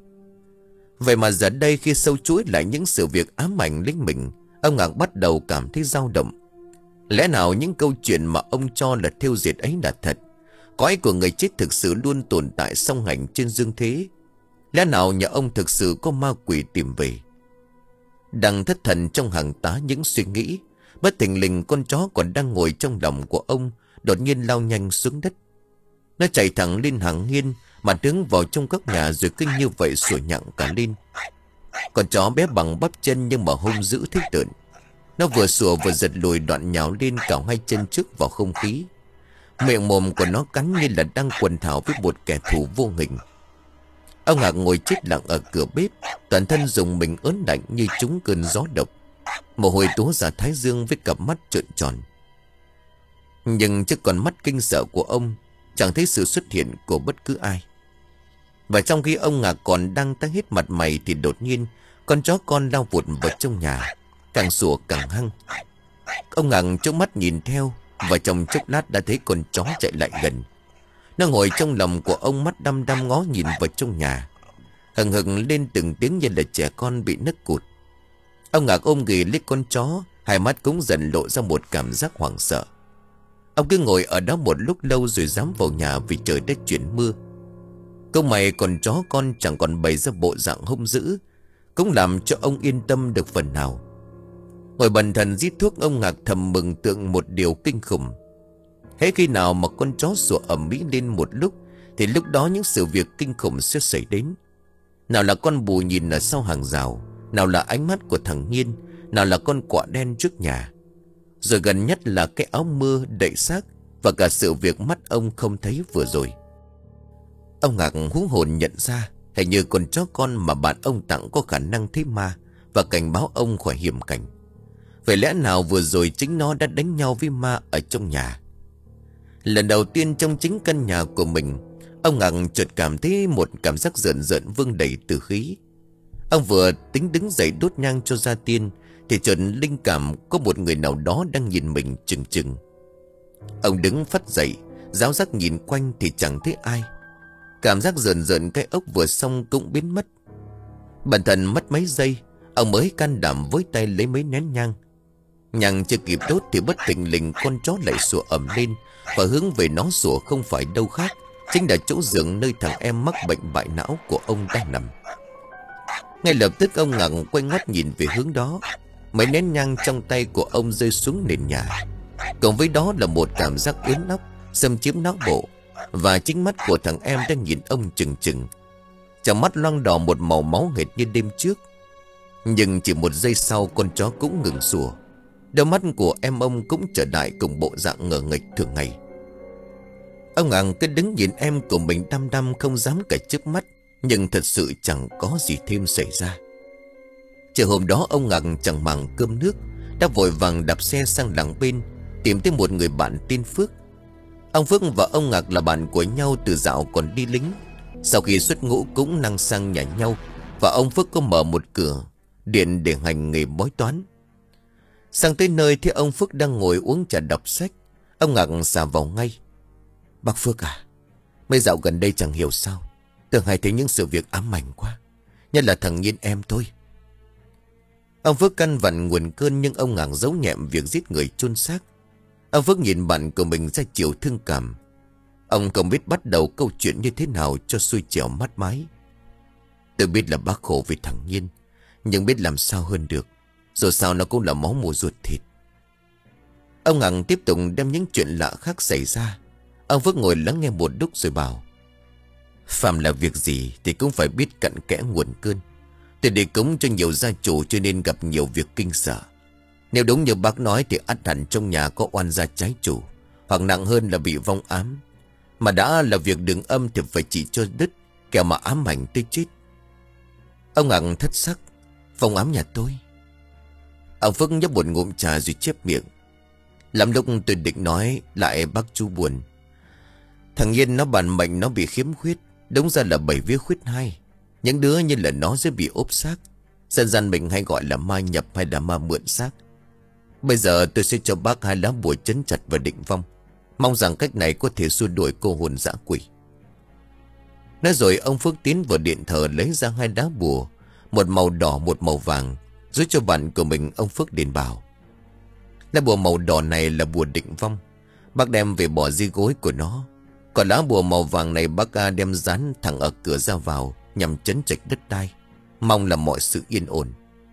Vậy mà giờ đây khi sâu chuỗi lại những sự việc ám ảnh lính mình, ông Ngạc bắt đầu cảm thấy dao động. Lẽ nào những câu chuyện mà ông cho là thêu diệt ấy là thật? Cõi của người chết thực sự luôn tồn tại song hành trên dương thế? Lẽ nào nhà ông thực sự có ma quỷ tìm về? Đang thất thần trong hàng tá những suy nghĩ, bất thình lình con chó còn đang ngồi trong lòng của ông đột nhiên lao nhanh xuống đất. Nó chạy thẳng lên hàng hiên mà đứng vào trong các nhà, rồi cứ như vậy sủa nhặng cả lên. Con chó bé bằng bắp chân nhưng mà hung dữ thích tợn. Nó vừa sủa vừa giật lùi, đoạn nhào lên cào hai chân trước vào không khí. Miệng mồm của nó cắn như là đang quần thảo với một kẻ thù vô hình. Ông Ngạc ngồi chết lặng ở cửa bếp, toàn thân dùng mình ớn lạnh như trúng cơn gió độc. Mồ hôi túa ra thái dương với cặp mắt trợn tròn. Nhưng trước con mắt kinh sợ của ông, chẳng thấy sự xuất hiện của bất cứ ai. Và trong khi ông Ngạc còn đang tái hết mặt mày thì đột nhiên con chó con lao vụt vào trong nhà, càng sủa càng hăng. Ông Ngạc trố mắt nhìn theo, và trong chốc lát đã thấy con chó chạy lại gần. Nó ngồi trong lòng của ông, mắt đăm đăm ngó nhìn vào trong nhà, hừng hừng lên từng tiếng như là trẻ con bị nấc cụt. Ông Ngạc ôm ghì lấy con chó, hai mắt cũng dần lộ ra một cảm giác hoảng sợ. Ông cứ ngồi ở đó một lúc lâu rồi dám vào nhà vì trời đã chuyển mưa. Câu mày con chó con chẳng còn bày ra bộ dạng hung dữ, cũng làm cho ông yên tâm được phần nào. Ngồi bần thần rít thuốc, ông Ngạc thầm mừng tượng một điều kinh khủng. Hễ khi nào mà con chó sủa ầm ĩ lên một lúc thì lúc đó những sự việc kinh khủng sẽ xảy đến. Nào là con bù nhìn ở sau hàng rào, nào là ánh mắt của thằng Nhiên, nào là con quạ đen trước nhà. Rồi gần nhất là cái áo mưa đậy xác, và cả sự việc mắt ông không thấy vừa rồi. Ông Ngạc hú hồn nhận ra hình như con chó con mà bạn ông tặng có khả năng thấy ma và cảnh báo ông khỏi hiểm cảnh. Vậy lẽ nào vừa rồi chính nó đã đánh nhau với ma ở trong nhà? Lần đầu tiên trong chính căn nhà của mình, ông Ngạc chợt cảm thấy một cảm giác rợn rợn vương đầy tử khí. Ông vừa tính đứng dậy đốt nhang cho gia tiên thì chợt linh cảm có một người nào đó đang nhìn mình chừng chừng. Ông đứng phắt dậy, ráo rác nhìn quanh thì chẳng thấy ai. Cảm giác rợn rợn cái ốc vừa xong cũng biến mất. Bản thân mất mấy giây, ông mới can đảm với tay lấy mấy nén nhang. Nhang chưa kịp đốt thì bất thình lình con chó lại sủa ầm lên, và hướng về nó sủa không phải đâu khác, chính là chỗ giường nơi thằng em mắc bệnh bại não của ông đang nằm. Ngay lập tức ông Ngạc quay ngoắt nhìn về hướng đó. Mấy nén nhang trong tay của ông rơi xuống nền nhà. Cộng với đó là một cảm giác yến óc xâm chiếm não bộ, và chính mắt của thằng em đang nhìn ông chừng chừng. Trong mắt loang đỏ một màu máu hệt như đêm trước. Nhưng chỉ một giây sau con chó cũng ngừng sủa. Đôi mắt của em ông cũng trở lại cùng bộ dạng ngờ nghịch thường ngày. Ông Ngạc cứ đứng nhìn em của mình đăm đăm không dám cả chớp mắt. Nhưng thật sự chẳng có gì thêm xảy ra. Chiều hôm đó ông Ngạc chẳng màng cơm nước, đã vội vàng đạp xe sang làng bên tìm tới một người bạn tên Phước. Ông Phước và ông Ngạc là bạn của nhau từ dạo còn đi lính. Sau khi xuất ngũ cũng năng sang nhà nhau, và ông Phước có mở một cửa điện để hành nghề bói toán. Sang tới nơi thì ông Phước đang ngồi uống trà đọc sách. Ông Ngạc xà vào ngay. Bác Phước à, mấy dạo gần đây chẳng hiểu sao tưởng hay thấy những sự việc ám ảnh quá, nhất là thằng Nhiên em tôi. Ông Phước căn vặn nguồn cơn, nhưng ông Ngạc giấu nhẹm việc giết người chôn xác. Ông Phước nhìn bạn của mình ra chiều thương cảm. Ông không biết bắt đầu câu chuyện như thế nào cho xuôi chèo mát mái. Tôi biết là bác khổ vì thằng Nhiên, nhưng biết làm sao hơn được. Dù sao nó cũng là máu mủ ruột thịt. Ông Ngạc tiếp tục đem những chuyện lạ khác xảy ra. Ông Phước ngồi lắng nghe một lúc rồi bảo: phàm là việc gì thì cũng phải biết cặn kẽ nguồn cơn. Tôi để cúng cho nhiều gia chủ cho nên gặp nhiều việc kinh sợ. Nếu đúng như bác nói thì ắt hẳn trong nhà có oan gia trái chủ, hoặc nặng hơn là bị vong ám. Mà đã là việc đường âm thì phải chỉ cho đứt, kẻo mà ám ảnh tới chết. Ông Ngạc thất sắc: vong ám nhà tôi? Ông Phước nhấp một ngụm trà rồi chép miệng: lắm lúc tôi định nói lại bác chú buồn. Thằng Nhiên nó bản mệnh nó bị khiếm khuyết, đúng ra là bảy vía khuyết hai. Những đứa như là nó sẽ bị ốp xác. Dân gian mình hay gọi là ma nhập hay là ma mượn xác. Bây giờ tôi sẽ cho bác hai lá bùa trấn chặt và định vong, mong rằng cách này có thể xua đuổi cô hồn dã quỷ. Nói rồi ông Phước tiến vào điện thờ lấy ra hai lá bùa, một màu đỏ một màu vàng, giúp cho bạn của mình. Ông Phước đền bảo: lá bùa màu đỏ này là bùa định vong, bác đem về bỏ dưới gối của nó. Còn lá bùa màu vàng này bác A đem dán thẳng ở cửa ra vào, nhằm trấn trạch đất đai, mong là mọi sự yên ổn.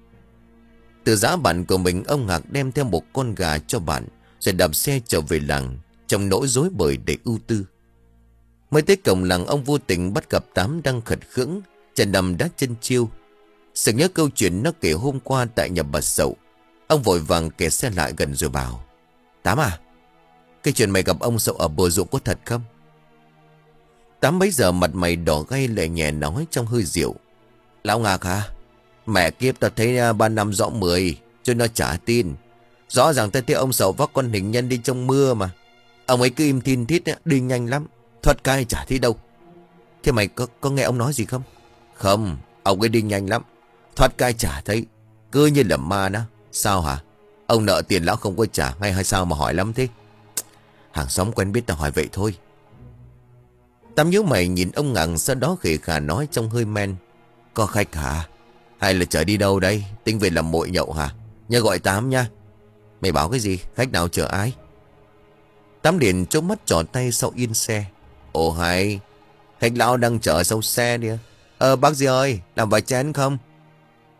Từ giã bạn của mình, ông Ngạc đem theo một con gà cho bạn, rồi đạp xe trở về làng trong nỗi rối bời để ưu tư. Mới tới cổng làng, ông vô tình bắt gặp Tám đang khật khưỡng chân nằm đá chân chiêu. Sực nhớ câu chuyện nó kể hôm qua tại nhà bà Sậu. Ông vội vàng kẻ xe lại gần rồi bảo: Tám à, cái chuyện mày gặp ông Sậu ở bờ ruộng có thật không? Tám bấy giờ mặt mày đỏ gay lệ nhẹ nói trong hơi rượu: Lão Ngạc hả? Mẹ kiếp, ta thấy ba năm rõ mười, cho nó trả tin. Rõ ràng ta thấy ông Sậu vác con hình nhân đi trong mưa mà. Ông ấy cứ im tin thít, đi nhanh lắm, thoát cai chả thấy đâu. Thế mày có, có nghe ông nói gì không? Không, ông ấy đi nhanh lắm, thoát cai chả thấy, cứ như là ma đó. Sao hả? Ông nợ tiền lão không có trả ngay hay sao mà hỏi lắm thế? Hàng xóm quen biết ta hỏi vậy thôi. Tám nhíu mày nhìn ông Ngạc, sau đó khề khà nói trong hơi men: Có khách hả? Hay là chở đi đâu đây? Tính về làm mội nhậu hả? Nhớ gọi Tám nha. Mày bảo cái gì? Khách nào chở ai? Tám liền chớp mắt trỏ tay sau yên xe: Ồ hay, khách lão đang chở sau xe đi. Ờ bác gì ơi, làm vài chén không?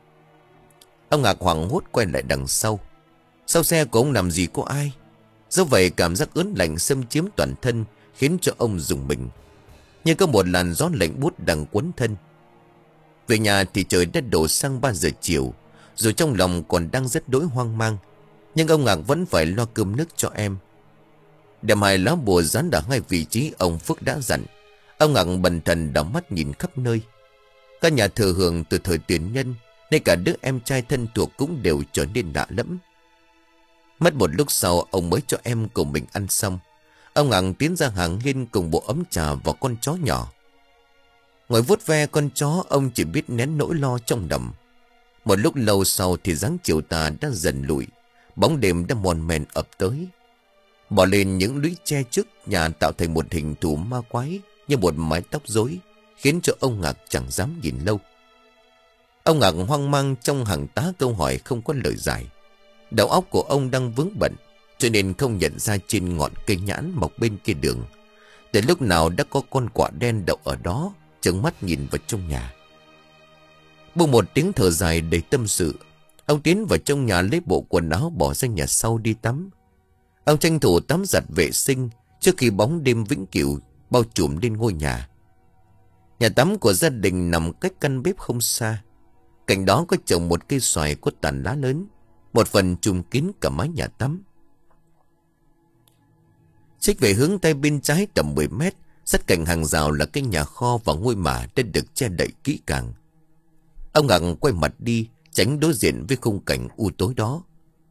Ông Ngạc hoảng hốt quay lại đằng sau. Sau xe của ông làm gì có ai. Do vậy cảm giác ớn lạnh xâm chiếm toàn thân khiến cho ông rùng mình. Nhưng có một làn gió lạnh buốt đang quấn thân. Về nhà thì trời đã đổ sang ba giờ chiều. Dù trong lòng còn đang rất đỗi hoang mang, nhưng ông Ngạc vẫn phải lo cơm nước cho em. Đem hai lá bùa dán ở hai vị trí ông Phước đã dặn. Ông Ngạc bần thần đảo mắt nhìn khắp nơi. Các nhà thờ hưởng từ thời tiền nhân, nên cả đứa em trai thân thuộc cũng đều trở nên lạ lẫm. Mất một lúc sau ông mới cho em của mình ăn xong. Ông Ngạc tiến ra hàng hiên cùng bộ ấm trà và con chó nhỏ. Ngồi vuốt ve con chó, ông chỉ biết nén nỗi lo trong lòng. Một lúc lâu sau thì dáng chiều tà đã dần lụi. Bóng đêm đã mòn mèn ập tới. Bỏ lên những lũy tre trước nhà tạo thành một hình thù ma quái như một mái tóc rối, khiến cho ông Ngạc chẳng dám nhìn lâu. Ông Ngạc hoang mang trong hàng tá câu hỏi không có lời giải. Đầu óc của ông đang vướng bận, cho nên không nhận ra trên ngọn cây nhãn mọc bên kia đường, từ lúc nào đã có con quạ đen đậu ở đó, trợn mắt nhìn vào trong nhà. Buông một tiếng thở dài đầy tâm sự, ông tiến vào trong nhà lấy bộ quần áo bỏ ra nhà sau đi tắm. Ông tranh thủ tắm giặt vệ sinh trước khi bóng đêm vĩnh cửu bao trùm lên ngôi nhà. Nhà tắm của gia đình nằm cách căn bếp không xa. Cạnh đó có trồng một cây xoài có tàn lá lớn, một phần trùm kín cả mái nhà tắm. Xích về hướng tây bên trái tầm mười mét, sát cạnh hàng rào là cái nhà kho và ngôi mả đã được che đậy kỹ càng. Ông Ngạc quay mặt đi, tránh đối diện với khung cảnh u tối đó.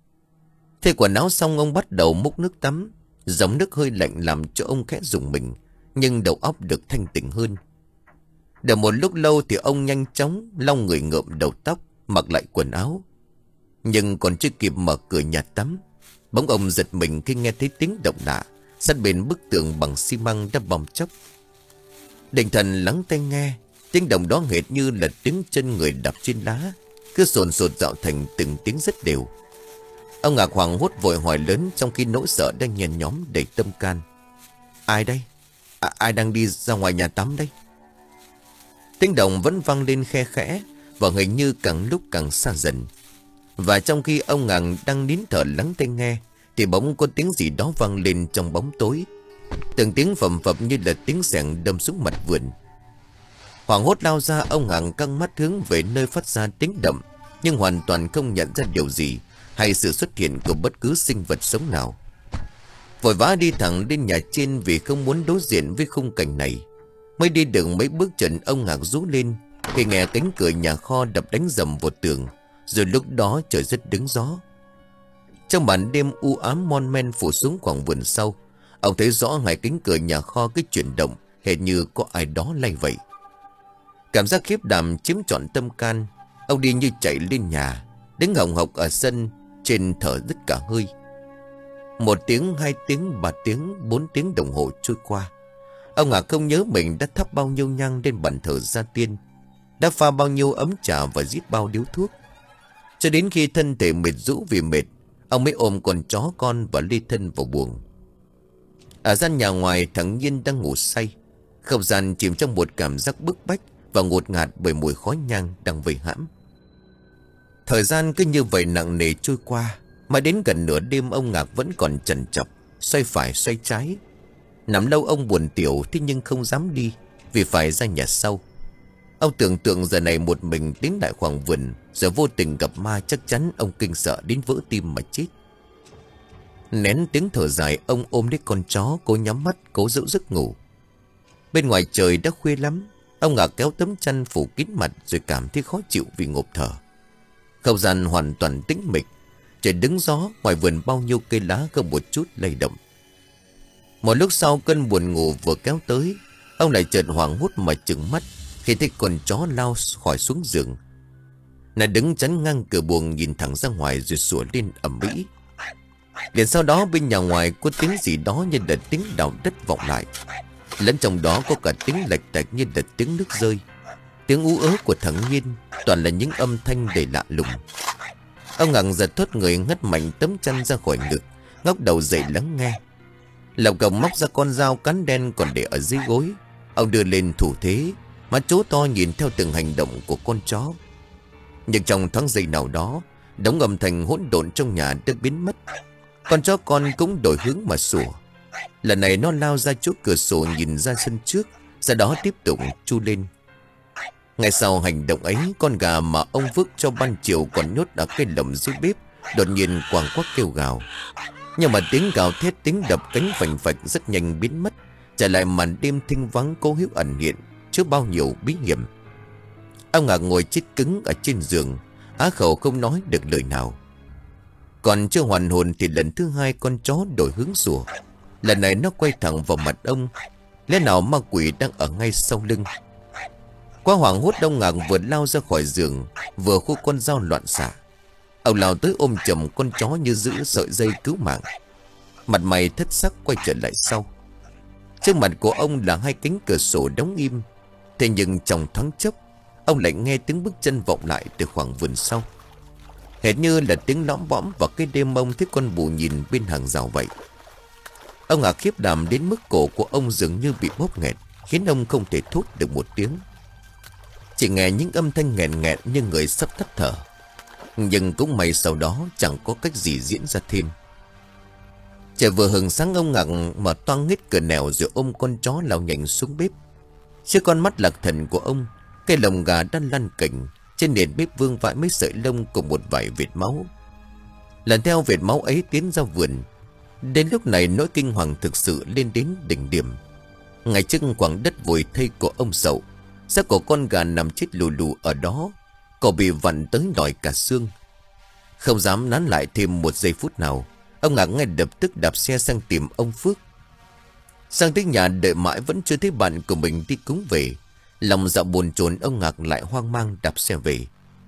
Thay quần áo xong, ông bắt đầu múc nước tắm. Dòng nước hơi lạnh làm cho ông khẽ rùng mình, nhưng đầu óc được thanh tỉnh hơn. Đợi một lúc lâu thì ông nhanh chóng lau người ngợm đầu tóc, mặc lại quần áo. Nhưng còn chưa kịp mở cửa nhà tắm, bỗng ông giật mình khi nghe thấy tiếng động lạ sát bên bức tường bằng xi măng đã bong chóc. Định thần lắng tai nghe, tiếng động đó hệt như là tiếng chân người đạp trên lá, cứ sồn sột dạo thành từng tiếng rất đều. Ông Ngạc hoảng hốt vội hỏi lớn, trong khi nỗi sợ đang nhen nhóm đầy tâm can: Ai đây? À, ai đang đi ra ngoài nhà tắm đây? Tiếng động vẫn vang lên khe khẽ và hình như càng lúc càng xa dần. Và trong khi ông Ngạc đang nín thở lắng tai nghe thì bỗng có tiếng gì đó vang lên trong bóng tối. Từng tiếng phầm phập như là tiếng xẻng đâm xuống mặt vườn. Hoảng hốt lao ra, ông Ngạc căng mắt hướng về nơi phát ra tiếng động, nhưng hoàn toàn không nhận ra điều gì hay sự xuất hiện của bất cứ sinh vật sống nào. Vội vã đi thẳng lên nhà trên vì không muốn đối diện với khung cảnh này. Mới đi được mấy bước chân, ông Ngạc rú lên khi nghe cánh cửa nhà kho đập đánh dầm vào tường. Rồi lúc đó trời rất đứng gió. Trong màn đêm u ám mon men phủ xuống khoảng vườn sau, ông thấy rõ hai cánh cửa nhà kho cứ chuyển động, hệt như có ai đó lay vậy. Cảm giác khiếp đảm chiếm trọn tâm can. Ông đi như chạy lên nhà, đứng hồng hộc ở sân trên thở đứt cả hơi. Một tiếng, hai tiếng, ba tiếng, bốn tiếng đồng hồ trôi qua. Ông Ngạc không nhớ mình đã thắp bao nhiêu nhang lên bàn thờ gia tiên, đã pha bao nhiêu ấm trà và rít bao điếu thuốc. Cho đến khi thân thể mệt rũ vì mệt, ông mới ôm con chó con và ly thân vào buồng. Ở gian nhà ngoài, thằng Nhiên đang ngủ say. Không gian chìm trong một cảm giác bức bách và ngột ngạt bởi mùi khói nhang đang vây hãm. Thời gian cứ như vậy nặng nề trôi qua, mà đến gần nửa đêm ông Ngạc vẫn còn chần chọc, xoay phải xoay trái. Nằm lâu ông buồn tiểu, thế nhưng không dám đi vì phải ra nhà sau. Ông tưởng tượng giờ này một mình tiến lại khoảng vườn, giờ vô tình gặp ma, chắc chắn ông kinh sợ đến vỡ tim mà chết. Nén tiếng thở dài, ông ôm lấy con chó, cố nhắm mắt, cố giữ giấc ngủ. Bên ngoài trời đã khuya lắm. Ông Ngạc kéo tấm chăn phủ kín mặt rồi cảm thấy khó chịu vì ngộp thở. Không gian hoàn toàn tĩnh mịch. Trời đứng gió, ngoài vườn bao nhiêu cây lá không một chút lay động. Một lúc sau, cơn buồn ngủ vừa kéo tới, ông lại chợt hoảng hốt mà trừng mắt khi thấy con chó lao khỏi xuống giường. Nó đứng chắn ngang cửa buồng nhìn thẳng ra ngoài rồi sủa lên ầm ĩ. Liền sau đó bên nhà ngoài có tiếng gì đó như là tiếng đào đất vọng lại. Lẫn trong đó có cả tiếng lạch tạch như là tiếng nước rơi, tiếng ú ớ của thằng Nhiên, toàn là những âm thanh đầy lạ lùng. Ông Ngạc giật thốt người, ngất mạnh tấm chăn ra khỏi ngực, ngóc đầu dậy lắng nghe. Lộc Cộc móc ra con dao cán đen còn để ở dưới gối. Ông đưa lên thủ thế, mắt chố to nhìn theo từng hành động của con chó. Nhưng trong thoáng giây nào đó, đống âm thanh hỗn độn trong nhà đã biến mất. Con chó con cũng đổi hướng mà sủa. Lần này nó lao ra chỗ cửa sổ nhìn ra sân trước, sau đó tiếp tục tru lên. Ngay sau hành động ấy, con gà mà ông Phước cho ban chiều còn nhốt ở cái lồng dưới bếp đột nhiên quàng quắc kêu gào. Nhưng mà tiếng gào thét, tiếng đập cánh phành phạch rất nhanh biến mất, trở lại màn đêm thinh vắng cố hữu ẩn hiện trước bao nhiêu bí hiểm. Ông Ngạc ngồi chết cứng ở trên giường, á khẩu không nói được lời nào. Còn chưa hoàn hồn thì lần thứ hai con chó đổi hướng sủa. Lần này nó quay thẳng vào mặt ông. Lẽ nào ma quỷ đang ở ngay sau lưng? Quá hoảng hốt, ông Ngạc vừa lao ra khỏi giường, vừa khu con dao loạn xạ. Ông lao tới ôm chầm con chó như giữ sợi dây cứu mạng. Mặt mày thất sắc quay trở lại sau. Trước mặt của ông là hai cánh cửa sổ đóng im. Thế nhưng trong thoáng chốc, ông lại nghe tiếng bước chân vọng lại từ khoảng vườn sau. Hệt như là tiếng lõm bõm vào cái đêm ông thấy con bù nhìn bên hàng rào vậy. Ông Ngạc khiếp đảm đến mức cổ của ông dường như bị bóp nghẹt, khiến ông không thể thốt được một tiếng. Chỉ nghe những âm thanh nghẹn nghẹn như người sắp tắt thở. Nhưng cũng may sau đó chẳng có cách gì diễn ra thêm. Trời vừa hừng sáng, ông Ngạc mở toang hết cửa nẻo rồi ôm con chó lao nhanh xuống bếp. Trước con mắt lạc thần của ông, cái lồng gà đang lăn cành trên nền bếp vương vãi mấy sợi lông cùng một vài vệt máu. Lần theo vệt máu ấy tiến ra vườn. Đến lúc này nỗi kinh hoàng thực sự lên đến đỉnh điểm. Ngay trước khoảng đất vùi thây của ông Sậu, xác của con gà nằm chết lù lù ở đó, cổ bị vặn tới nổi cả xương. Không dám nán lại thêm một giây phút nào, ông Ngạc ngay lập tức đạp xe sang tìm ông Phước. Sang tới nhà đợi mãi vẫn chưa thấy bạn của mình đi cúng về. Lòng dạ buồn chồn, ông Ngạc lại hoang mang đạp xe về.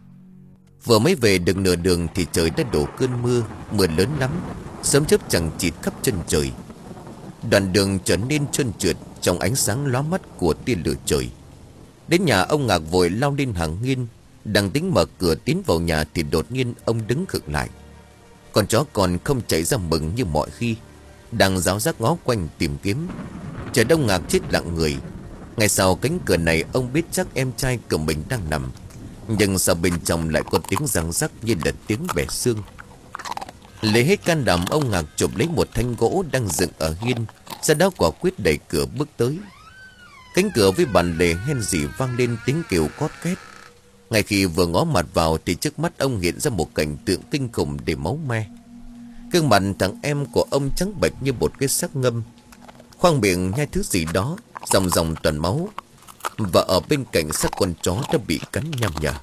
Vừa mới về được nửa đường thì trời đã đổ cơn mưa, mưa lớn lắm, sớm chớp chẳng chịt khắp chân trời. Đoạn đường trở nên trơn trượt trong ánh sáng lóa mắt của tia lửa trời. Đến nhà, ông Ngạc vội lao lên hàng hiên. Đang tính mở cửa tiến vào nhà thì đột nhiên ông đứng khựng lại. Con chó còn không chạy ra mừng như mọi khi, đang ráo rác ngó quanh tìm kiếm. Trời đông Ngạc chết lặng người. Ngay sau cánh cửa này, ông biết chắc em trai của mình đang nằm. Nhưng sao bên trong lại có tiếng răng rắc như là tiếng bẻ xương. Lấy hết can đảm, ông Ngạc chụp lấy một thanh gỗ đang dựng ở hiên, sau đó quả quyết đẩy cửa bước tới. Cánh cửa với bàn lề hen rỉ vang lên tiếng kêu cót két. Ngay khi vừa ngó mặt vào thì trước mắt ông hiện ra một cảnh tượng kinh khủng để máu me. Gương mặt thằng em của ông trắng bệch như một cái xác ngâm, khoang miệng nhai thứ gì đó, dòng dòng toàn máu. Và ở bên cạnh xác con chó đã bị cắn nham nhở.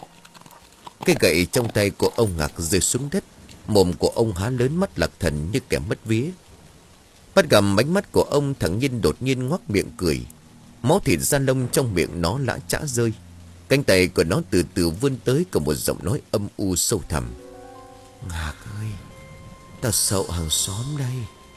Cái gậy trong tay của ông Ngạc rơi xuống đất. Mồm của ông há lớn, mắt lạc thần như kẻ mất vía. Bắt gặp ánh mắt của ông, thằng Nhiên đột nhiên ngoác miệng cười. Máu thịt da lông trong miệng nó lã chã rơi. Cánh tay của nó từ từ vươn tới, cùng một giọng nói âm u sâu thẳm. Ngạc ơi, tao sợ hàng xóm đây.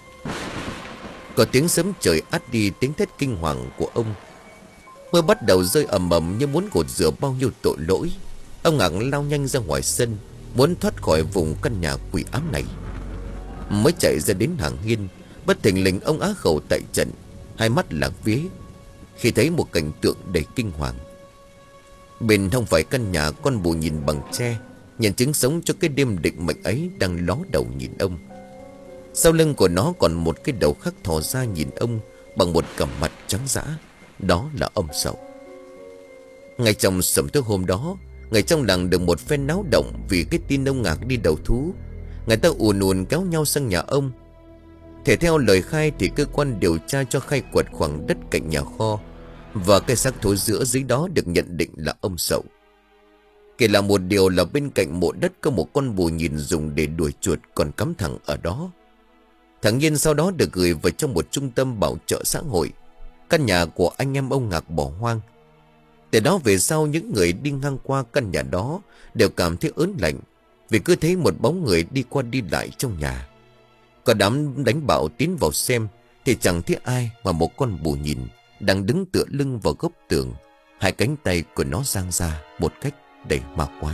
Có tiếng sấm trời át đi tiếng thét kinh hoàng của ông. Mưa bắt đầu rơi ầm ầm như muốn gột rửa bao nhiêu tội lỗi. Ông Ngạc lao nhanh ra ngoài sân, muốn thoát khỏi vùng căn nhà quỷ ám này. Mới chạy ra đến hàng hiên, bất thình lình ông á khẩu tại trận, hai mắt lạc vía khi thấy một cảnh tượng đầy kinh hoàng. Bên không phải căn nhà, con bù nhìn bằng tre, nhận chứng sống cho cái đêm định mệnh ấy, đang ló đầu nhìn ông. Sau lưng của nó còn một cái đầu khác thò ra nhìn ông bằng một cặp mặt trắng dã. Đó là ông Sậu. Ngay trong sớm tối hôm đó, người trong làng được một phen náo động vì cái tin ông Ngạc đi đầu thú. Người ta ùn ùn kéo nhau sang nhà ông. Thể theo lời khai thì cơ quan điều tra cho khai quật khoảng đất cạnh nhà kho, và cái xác thối rữa dưới đó được nhận định là ông Sậu. Kể là một điều là bên cạnh mộ đất có một con bù nhìn dùng để đuổi chuột còn cắm thẳng ở đó. Thằng Nhiên sau đó được gửi vào trong một trung tâm bảo trợ xã hội. Căn nhà của anh em ông Ngạc bỏ hoang. Từ đó về sau, những người đi ngang qua căn nhà đó đều cảm thấy ớn lạnh, vì cứ thấy một bóng người đi qua đi lại trong nhà. Có đám đánh bạo tiến vào xem thì chẳng thấy ai mà một con bù nhìn đang đứng tựa lưng vào góc tường, hai cánh tay của nó dang ra một cách đầy ma quái.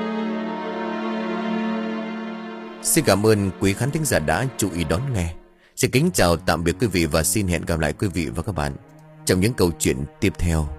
Xin cảm ơn quý khán thính giả đã chú ý đón nghe. Xin kính chào tạm biệt quý vị và xin hẹn gặp lại quý vị và các bạn trong những câu chuyện tiếp theo.